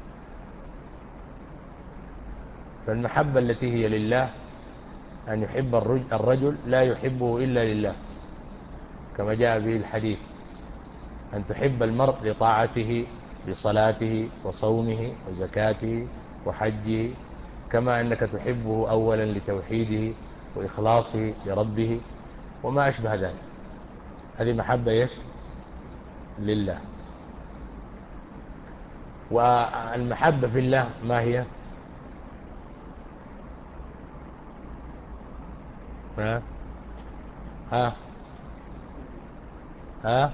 A: فالمحبة التي هي لله أن يحب الرجل لا يحبه إلا لله، كما جاء به الحديث: أن تحب المرء لطاعته بصلاته وصومه وزكاته وحجه، كما أنك تحبه أولا لتوحيده وإخلاصه لربه وما أشبه ذلك. هذه محبة يش لله. والمحبة في الله ما هي؟ ها ها ها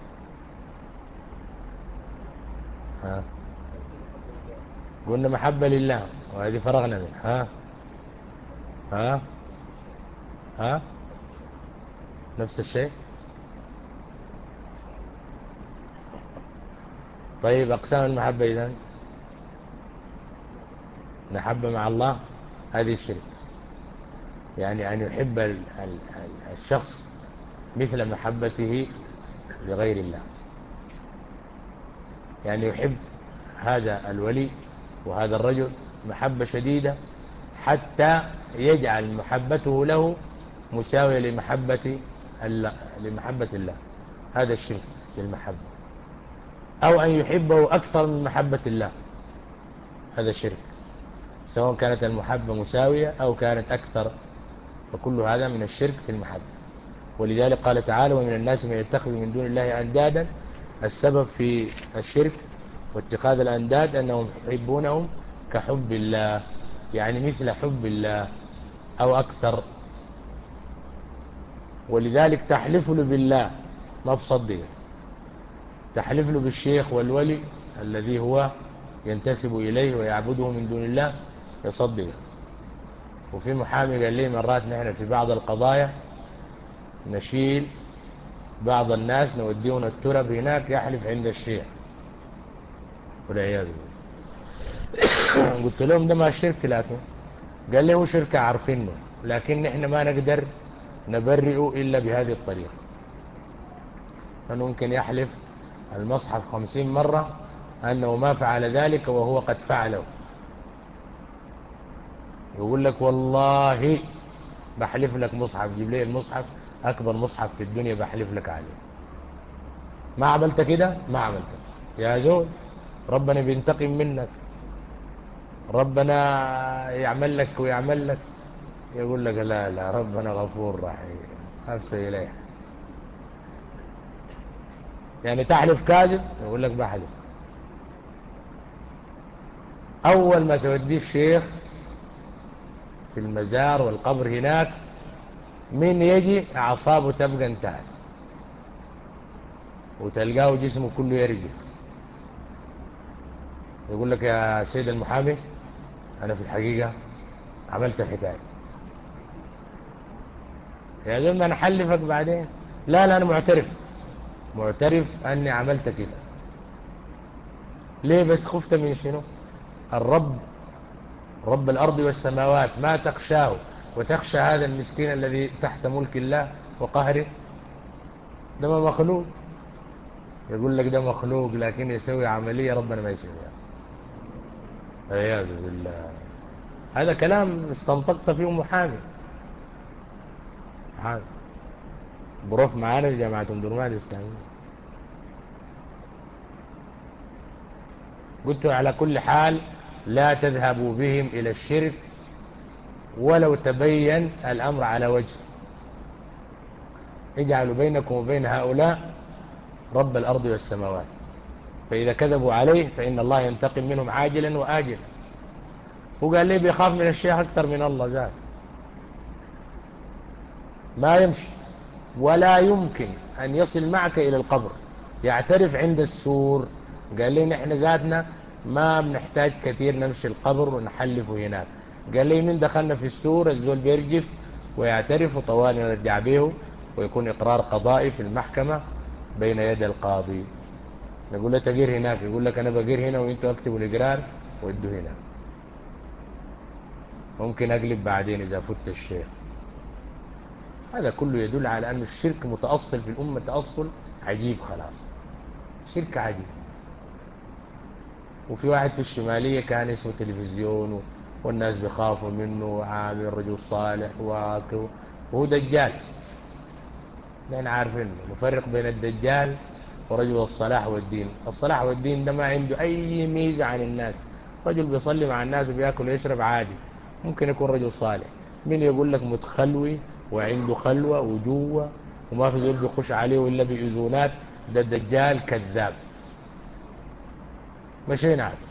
A: ها قلنا محبة لله وهذه فرغنا منها. ها ها ها نفس الشيء. طيب أقسام المحبة إذن: محبة مع الله هذه الشرك، يعني أن يحب الشخص مثل محبته لغير الله، يعني يحب هذا الولي وهذا الرجل محبة شديدة حتى يجعل محبته له مساوية لمحبة الله لمحبة الله، هذا الشرك في المحبة. أو أن يحبه أكثر من محبة الله، هذا الشرك، سواء كانت المحبة مساوية أو كانت أكثر، فكل هذا من الشرك في المحبة. ولذلك قال تعالى ومن الناس من يتخذ من دون الله أندادا. السبب في الشرك واتخاذ الأنداد أنهم يحبونهم كحب الله، يعني مثل حب الله أو أكثر. ولذلك تحلف له بالله ما بصدق، تحلف له بالشيخ والولي الذي هو ينتسب إليه ويعبده من دون الله يصدق. وفي محامي قال لي مرات نحن في بعض القضايا نشيل بعض الناس نوديون الترب هناك يحلف عند الشيخ والعياذ بالله. قلت لهم ده ما شرك، لكن قال لي هو شركة عارفينه، لكن نحن ما نقدر نبرئه إلا بهذه الطريقة. فممكن يحلف المصحف خمسين مرة أنه ما فعل ذلك وهو قد فعله، يقول لك والله بحلف لك مصحف، جيب لي المصحف، أكبر مصحف في الدنيا بحلف لك عليه. ما عملت كده، ما عملت كده يا زول، ربنا بينتقم منك، ربنا يعمل لك ويعمل لك. يقول لك لا لا، ربنا غفور رحيم، أفسي إليه. يعني تحلف كاذب، يقول لك بحلف. أول ما توديه الشيخ في المزار والقبر هناك، من يجي أعصابه تبقى انتهت، وتلقاه جسمه كله يرجف. يقول لك يا سيد المحامي، أنا في الحقيقة عملت الحكاية. يا زلمة أنا حلفك بعدين. لا لا، أنا معترف، معترف أني عملت كده. ليه بس؟ خفت من شنو؟ الرب، رب الأرض والسماوات، ما تخشاه وتخشى هذا المسكين الذي تحت ملك الله وقهره؟ ده ما مخلوق. يقول لك ده مخلوق لكن يسوي عملية ربنا ما يسويها، والعياذ بالله. هذا كلام استنطقت فيه محامي، محامي بروف معانا في جامعة اندرمان الإسلامية. قلت على كل حال لا تذهبوا بهم إلى الشرك ولو تبين الأمر على وجه، اجعلوا بينكم وبين هؤلاء رب الأرض والسماوات، فإذا كذبوا عليه فإن الله ينتقم منهم عاجلا وآجلا. هو قال لي بيخاف من الشيخ أكثر من الله ذات، ما يمشي ولا يمكن أن يصل معك إلى القبر، يعترف عند السور. قال لي نحن ذاتنا ما بنحتاج كثير نمشي القبر ونحلفه هناك. قال لي من دخلنا في السور الزول بيرجف ويعترف وطوال نرجع به، ويكون إقرار قضائي في المحكمة بين يد القاضي. نقول له تقير هناك، يقول لك أنا بقير هنا وإنتوا أكتبوا الإقرار وإدوا هنا. ممكن أقلب بعدين إذا فت الشيخ. هذا كله يدل على أن الشرك متأصل في الأمة تأصل عجيب، خلاص شرك عجيب. وفي واحد في الشمالية كان اسمه تلفزيون والناس بيخافوا منه وعامل رجل صالح وهو دجال. نحن عارفين نفرق بين الدجال ورجل الصلاح والدين. الصلاح والدين ده ما عنده أي ميزة عن الناس، رجل بيصلي مع الناس وبيأكل ويشرب عادي، ممكن يكون رجل صالح. من يقول لك متخلوي وعنده خلوة وجوه وما في زول بيخش عليه إلا بإذونات، ده الدجال كذاب. مشينا عاد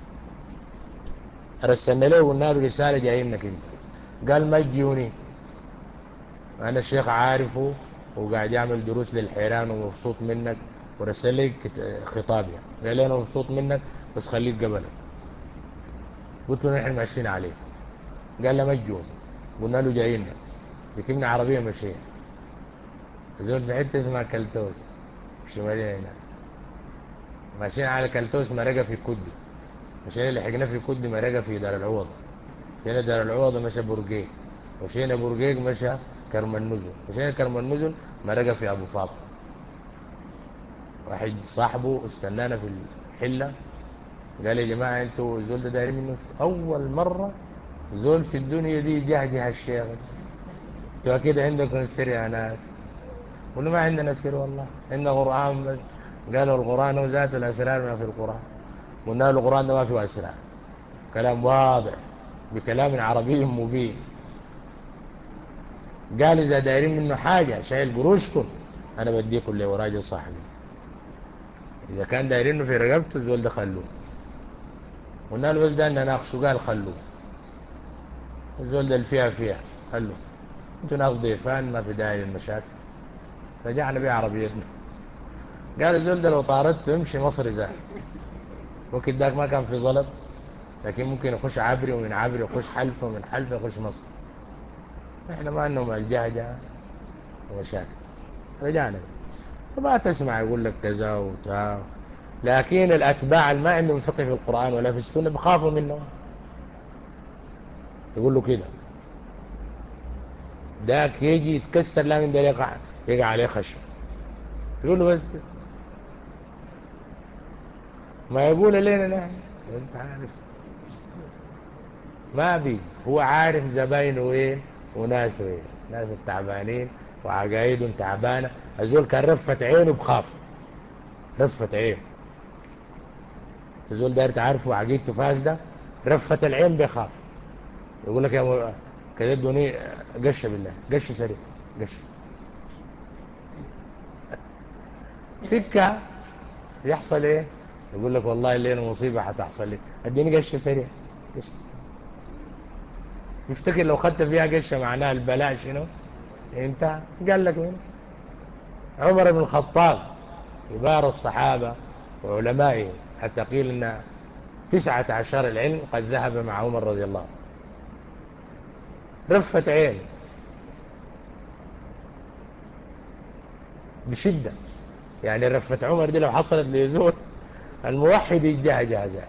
A: رسلنا له وقلنا له رسالة جاي منك انت. قال ما تجيوني، انا الشيخ عارفه وقاعد يعمل دروس للحيران ومبسوط منك، ورسل لي خطاب يعني. قال لي انا مبسوط منك بس خليك قبلك. قلت له نحن ماشيين عليك. قال لا ما تجوني. قلنا له جايين، ركبنا عربيه مشينا. نزلت في حته اسمها كلتوس شماليه هنا، ماشيين على كلتوس مرقه في كدي، مشينا لحقنا في كدي مرقه في دار العوض، مشينا دار العوض مشى برقيق، مشينا برقيق مشى كرم النزل، مشينا كرم النزل مرقه في ابو فاضل. واحد صاحبه استنانا في الحله قال يا جماعه انتوا الزول ده دايرين منه شو؟ اول مره زول في الدنيا دي جهجه الشيخ. انتوا اكيد عندكم سر يا ناس. قلنا ما عندنا سر والله، عندنا قران بس. قالوا القران هو ذات الاسرار ما في القران. قلنا له القران ده ما فيه اسرار، كلام واضح بكلام عربي مبين. قال اذا دايرين منه حاجه شايل قروشكم انا بديكم اللي وراجل صاحبي، اذا كان دايرينه في رقبته الزول ده خلوه. قلنا له بس ده نناقشه. قال خلوه، الزول ده اللي فيها فيها خلوه، انتوا ناس ضيفان ما في داعي للمشاكل. رجعنا بيه عربيتنا. قال الزول ده لو طاردته يمشي مصر زاد. وقت ذاك ما كان في ظلب، لكن ممكن يخش عبري ومن عبري يخش حلفه ومن حلفه يخش مصر. احنا ما انهم الجهجه ومشاكل. رجعنا فما تسمع يقول لك كذا وتا، لكن الاتباع اللي ما عندهم فقه في القران ولا في السنه بخافوا منه. يقول له كده، داك يجي يتكسر لا من ده يقع يقع عليه خشم. يقول له بس كده ما يقول لنا نحن. انت عارف ما بي، هو عارف زباينه وين وناس وين ناس التعبانين وعقايدهم تعبانة. الزول كان رفت عينه بخاف، رفت عين. الزول داير تعرفه عقيدته فاسدة، رفت العين بخاف. يقول لك يا مو... كده ادوني قش بالله، قش سريع، قش فكة. يحصل ايه؟ يقول لك والله الليلة مصيبة حتحصل لي، اديني قش سريع، قش سريع. يفتكر لو خدت فيها قشة معناها البلاء شنو؟ انت قال لك مين؟ عمر بن الخطاب كبار الصحابة وعلمائه حتى قيل ان تسعة عشر العلم قد ذهب مع عمر رضي الله عنه. رفت عين بشدة. يعني رفت عمر دي لو حصلت ليزور الموحد يجاه جهزها.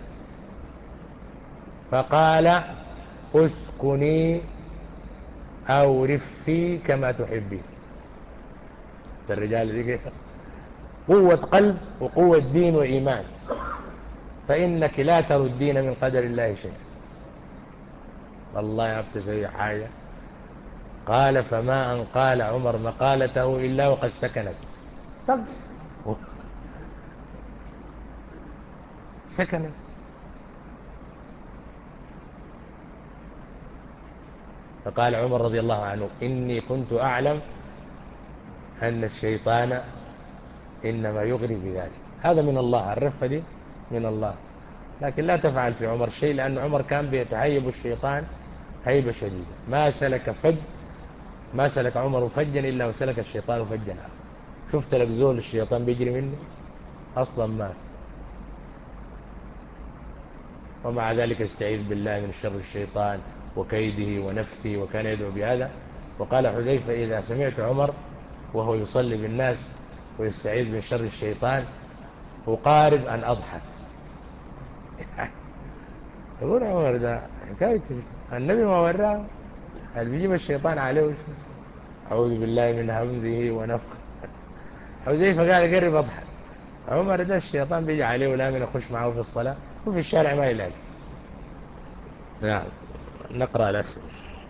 A: فقال اسكني او رفي كما تحبين. الرجال دي قوة قلب وقوة دين وإيمان. فإنك لا تردين من قدر الله شيء. والله يا بتسوي حاجة. قال فما أن قال عمر مقالته إلا وقد سكنت. طب سكنت. فقال عمر رضي الله عنه إني كنت أعلم أن الشيطان إنما يغري بذلك. هذا من الله، الرفة دي من الله. لكن لا تفعل في عمر شيء، لأن عمر كان بيتهيب الشيطان هيبة شديدة. ما سلك فج ما سلك عمر فجا إلا وسلك الشيطان فجا آخر. شفت لك زول الشيطان بيجري منه أصلا ما. ومع ذلك استعيذ بالله من شر الشيطان وكيده ونفثه، وكان يدعو بهذا. وقال حذيفة إذا سمعت عمر وهو يصلي بالناس ويستعيذ من شر الشيطان وقارب أن أضحك. يقول عمر ده حكاية النبي ما وراه، هل بيجيب الشيطان عليه وشو؟ أعوذ بالله من همزه ونفخه. حذيفة قال قرب أضحك. عمر ده الشيطان بيجي عليه ولا من يخش معه في الصلاة وفي الشارع ما يلاقي. نعم. نقرأ الأسئلة.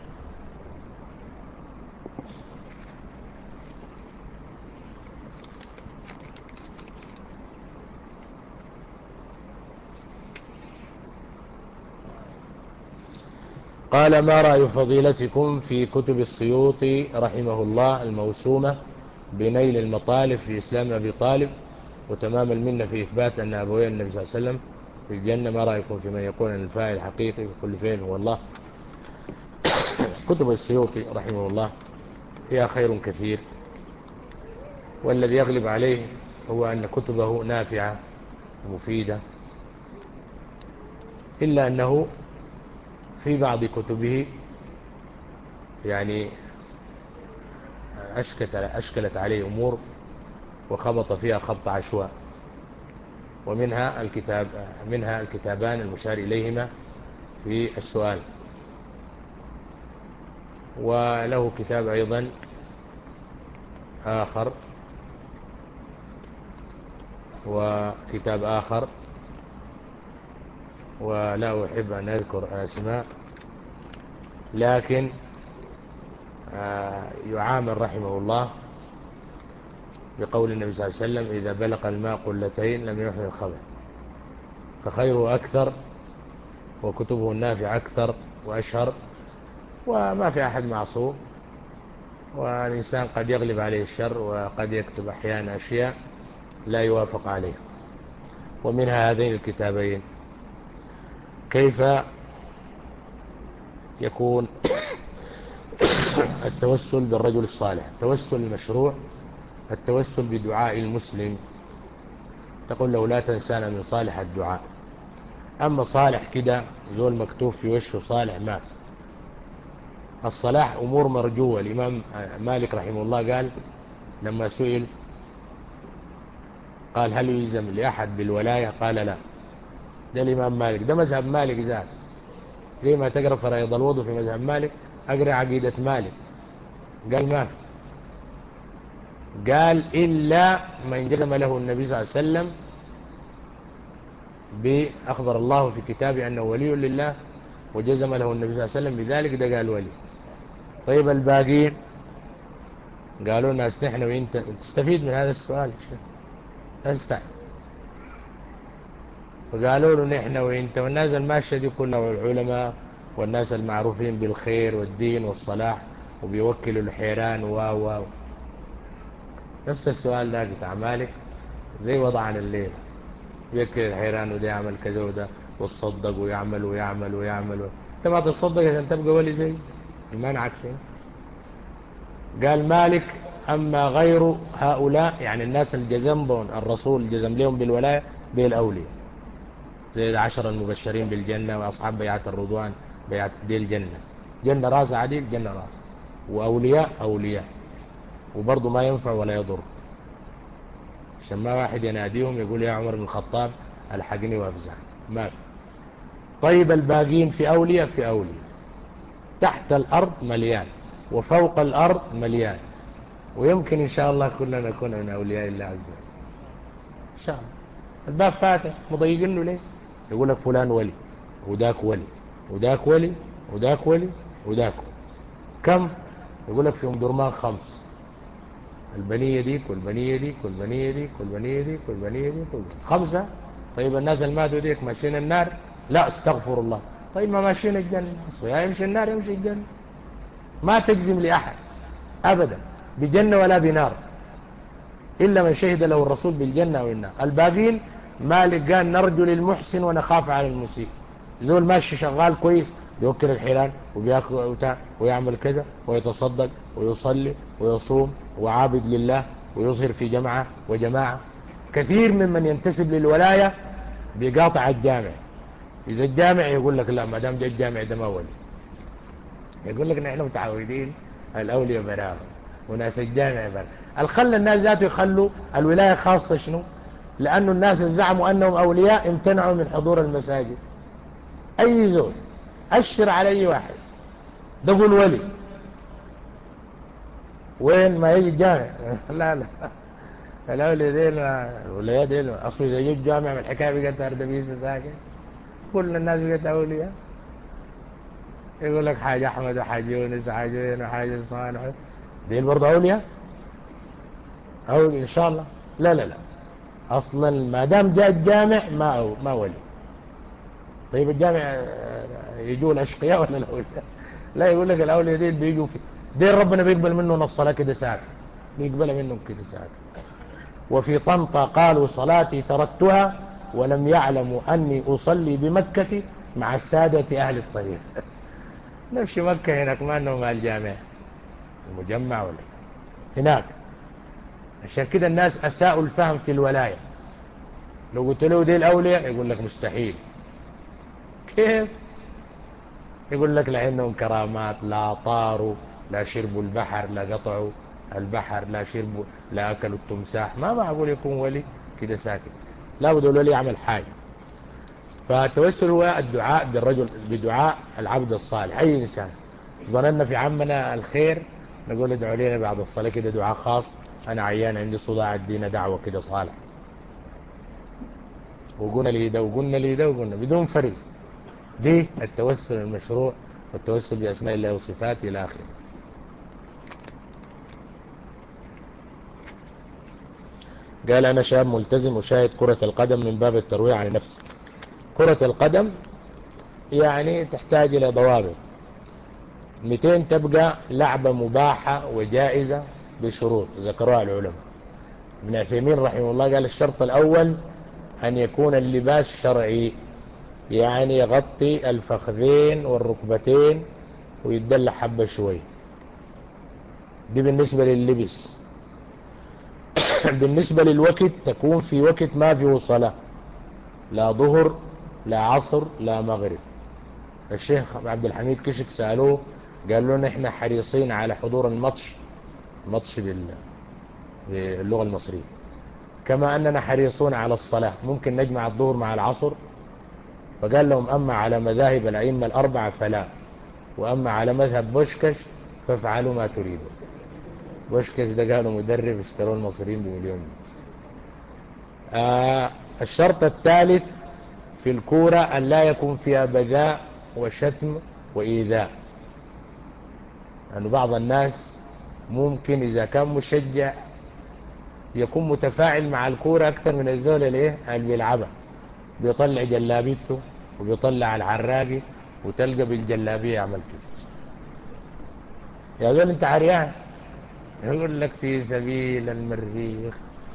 A: قال ما رأي فضيلتكم في كتب السيوطي رحمه الله الموسومة بنيل المطالب في إسلام أبي طالب وتمام المنة في إثبات أن أبوين النبي صلى الله عليه وسلم في الجنة؟ ما رأيكم في من يقول أن الفاعل حقيقي وكل فعل هو الله؟ كتب السيوطي رحمه الله فيها خير كثير، والذي يغلب عليه هو أن كتبه نافعة ومفيدة، إلا أنه في بعض كتبه يعني أشكت أشكلت عليه أمور وخبط فيها خبط عشواء. ومنها الكتاب منها الكتابان المشار إليهما في السؤال، وله كتاب أيضا آخر وكتاب آخر ولا أحب أن أذكر أسماء، لكن يعامل رحمه الله بقول النبي صلى الله عليه وسلم إذا بلغ الماء قلتين لم يحمل الخبث، فخيره أكثر وكتبه النافع أكثر وأشهر. وما في أحد معصوم، والإنسان قد يغلب عليه الشر وقد يكتب أحيانا أشياء لا يوافق عليه. ومنها هذين الكتابين. كيف يكون التوسل بالرجل الصالح؟ التوسل المشروع التوسل بدعاء المسلم، تقول له لا تنسانا من صالح الدعاء. أما صالح كده زول مكتوب في وشه صالح، ما الصلاح أمور مرجوة. الإمام مالك رحمه الله قال لما سئل قال هل يلزم لأحد بالولاية؟ قال لا. ده الإمام مالك، ده مذهب مالك ذات. زي ما تقرأ فرائض الوضوء في مذهب مالك أقرأ عقيدة مالك، قال ما في. قال إلا من جزم له النبي صلى الله عليه وسلم بأخبر الله في كتابه أنه ولي لله وجزم له النبي صلى الله عليه وسلم بذلك، ده قال ولي. طيب الباقيين قالوا الناس نحن وانت تستفيد من هذا السؤال تستعد. فقالوا له نحن وانت والناس الماشية دي كلها والعلماء والناس المعروفين بالخير والدين والصلاح وبيوكلوا الحيران و و نفس السؤال ده بتاع مالك زي وضعنا الليل، بيوكل الحيران وده يعمل كذا وده وتصدق ويعمل ويعمل ويعمل. انت ما تصدق عشان تبقى ولي زي المنعك فين؟ قال مالك اما غير هؤلاء يعني الناس اللي جزم بهم الرسول جزم لهم بالولايه دي الاولياء زي العشر المبشرين بالجنه واصحاب بيعه الرضوان بيعه دي الجنه جنه راس عديل جنه راس واولياء اولياء وبرضه ما ينفع ولا يضر عشان ما واحد يناديهم يقول يا عمر بن الخطاب الحقني وافزعني ما في. طيب الباقين في اولياء في اولياء تحت الارض مليان وفوق الارض مليان ويمكن ان شاء الله كلنا نكون من اولياء الله عز وجل ان شاء الله. الباب فاتح مضيقينه ليه؟ يقول لك فلان ولي وداك ولي وداك ولي وداك ولي وداك ولي. كم؟ يقول لك في ام درمان خمس البنيه ديك والبنيه ديك والبنيه ديك والبنيه ديك والبنيه ديك خمسه. طيب الناس اللي ماتوا ديك ماشيين النار؟ لا استغفر الله. طيب ما ماشيين الجنه اصلا يا يمشي النار يمشي الجنه ما تجزم لاحد ابدا بجنه ولا بنار الا من شهد له الرسول بالجنه او النار. الباقين مالك قال نرجو للمحسن ونخاف على المسيء. زول ماشي شغال كويس بيوكل الحيران وبياكل ويعمل كذا ويتصدق ويصلي ويصوم وعابد لله ويظهر في جماعه وجماعه. كثير ممن ينتسب للولايه بيقاطع الجامع. اذا الجامع يقول لك لا ما دام جاء الجامع ده ما ولي. يقول لك نحن متعودين الاولياء براهم وناس الجامع براهم. الخل الناس ذاته يخلوا الولايه خاصه شنو؟ لانه الناس زعموا انهم اولياء امتنعوا من حضور المساجد. اي زول اشر على اي واحد ده قول ولي وين ما يجي الجامع لا لا الاولياء ديل الولايات ديل اصل اذا جيت جامع من الحكايه بقت اردبيسه ساكن كل الناس بقت اولياء. يقول لك حاج احمد وحاج يونس وحاج وين وحاج صالح ديل برضه اولياء اولياء ان شاء الله. لا لا لا اصلا ما دام جاء الجامع ما أو ما ولي. طيب الجامع يجوا الاشقياء ولا الاولياء؟ لا يقول لك الاولياء ديل بيجوا في ديل ربنا بيقبل منه الصلاه كده ساكن بيقبل منهم كده ساكن. وفي طنطا قالوا صلاتي تركتها ولم يعلموا اني اصلي بمكه مع الساده اهل الطريق. نمشي مكه هناك ما انه مع الجامع المجمع ولا هناك. عشان كده الناس اساءوا الفهم في الولايه. لو قلت له دي الاولياء يقول لك مستحيل. كيف؟ يقول لك لانهم كرامات لا طاروا لا شربوا البحر لا قطعوا البحر لا شربوا لا اكلوا التمساح. ما معقول يكون ولي كده ساكت. لا بد الولي يعمل حاجه. فالتوسل هو الدعاء بالرجل بدعاء العبد الصالح. اي انسان ظننا في عمنا الخير نقول ادعوا لنا بعد الصلاه كده دعاء خاص انا عيان عندي صداع ادينا دعوه كده صالح وقلنا لي ده وقلنا لي ده وقلنا بدون فرز. دي التوسل المشروع والتوسل باسماء الله وصفاته الى اخره. قال انا شاب ملتزم وشاهد كرة القدم من باب الترويع عن نفسي. كرة القدم يعني تحتاج الى ضوابط. مئتين تبقى لعبة مباحة وجائزة بشروط ذكرها العلماء. ابن عثيمين رحمه الله قال الشرط الاول ان يكون اللباس شرعي يعني يغطي الفخذين والركبتين ويدل حبة شوي. دي بالنسبة لللبس. بالنسبة للوقت تكون في وقت ما فيه صلاة لا ظهر لا عصر لا مغرب. الشيخ عبد الحميد كشك سألوه قال لنا احنا حريصين على حضور الماتش الماتش باللغة المصرية كما اننا حريصون على الصلاة ممكن نجمع الظهر مع العصر. فقال لهم اما على مذاهب الائمة الاربعة فلا واما على مذهب بوشكش فافعلوا ما تريدوا. بوشكش ده قالوا مدرب اشتروا المصريين بمليون جنيه. آه الشرط الثالث في الكورة أن لا يكون فيها بذاء وشتم وإيذاء. أنه بعض الناس ممكن إذا كان مشجع يكون متفاعل مع الكورة أكثر من الزول اللي اللي بيلعبها، بيطلع جلابيته وبيطلع العراقي وتلقى بالجلابية يعمل كده. يا زول انت عريان، يقول لك في سبيل المريخ.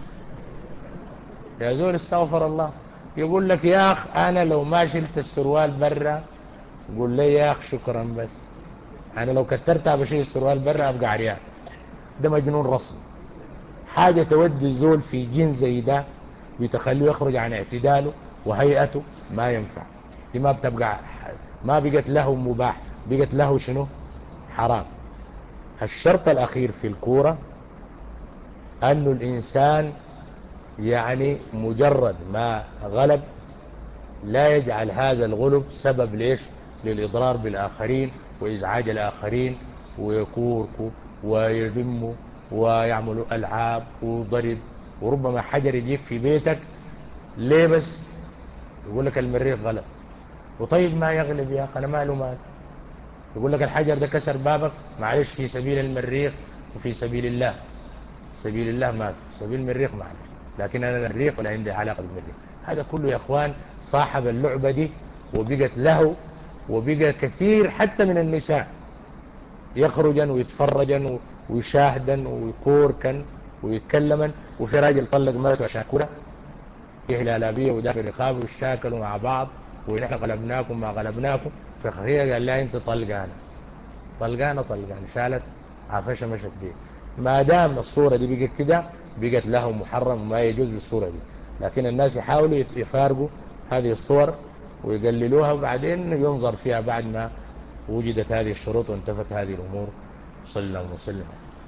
A: يا زول استغفر الله. يقول لك يا أخ أنا لو ما شلت السروال برا، قول لي يا أخ شكرا، بس أنا لو كترتها بشيل السروال برا أبقى عريان. ده مجنون رسمي، حاجة تودي الزول في جن زي ده ويتخليه يخرج عن اعتداله وهيئته، ما ينفع. دي ما بتبقى، ما بقت له مباح، بقت له شنو؟ حرام. الشرط الأخير في الكورة أنه الإنسان يعني مجرد ما غلب لا يجعل هذا الغلب سبب ليش؟ للإضرار بالآخرين وإزعاج الآخرين ويكوركوا ويذموا ويعملوا ألعاب وضرب، وربما حجر يجيك في بيتك ليه؟ بس يقول لك المريخ غلب. وطيب ما يغلب يا أخي، أنا ماله مال. يقول لك الحجر ده كسر بابك، معلش في سبيل المريخ وفي سبيل الله. سبيل الله ما في، سبيل المريخ معلش، لكن أنا المريخ ولا عندي علاقة بالمريخ. هذا كله يا أخوان صاحب اللعبة دي وبقت له، وبقى كثير حتى من النساء يخرجن ويتفرجن ويشاهدن ويكوركن ويتكلمن. وفي راجل طلق مراته عشان كوره، فيه هلالابيه ودافع رقابه ويشاكلوا مع بعض ونحن غلبناكم ما غلبناكم. فخير قال لها انت طلقانه طلقانه طلقانه، شالت عفشه مشت بيه. ما دام الصوره دي بقت كده بقت له محرم وما يجوز بالصوره دي. لكن الناس يحاولوا يفارقوا هذه الصور ويقللوها، وبعدين ينظر فيها بعد ما وجدت هذه الشروط وانتفت هذه الامور. صلى الله وسلم.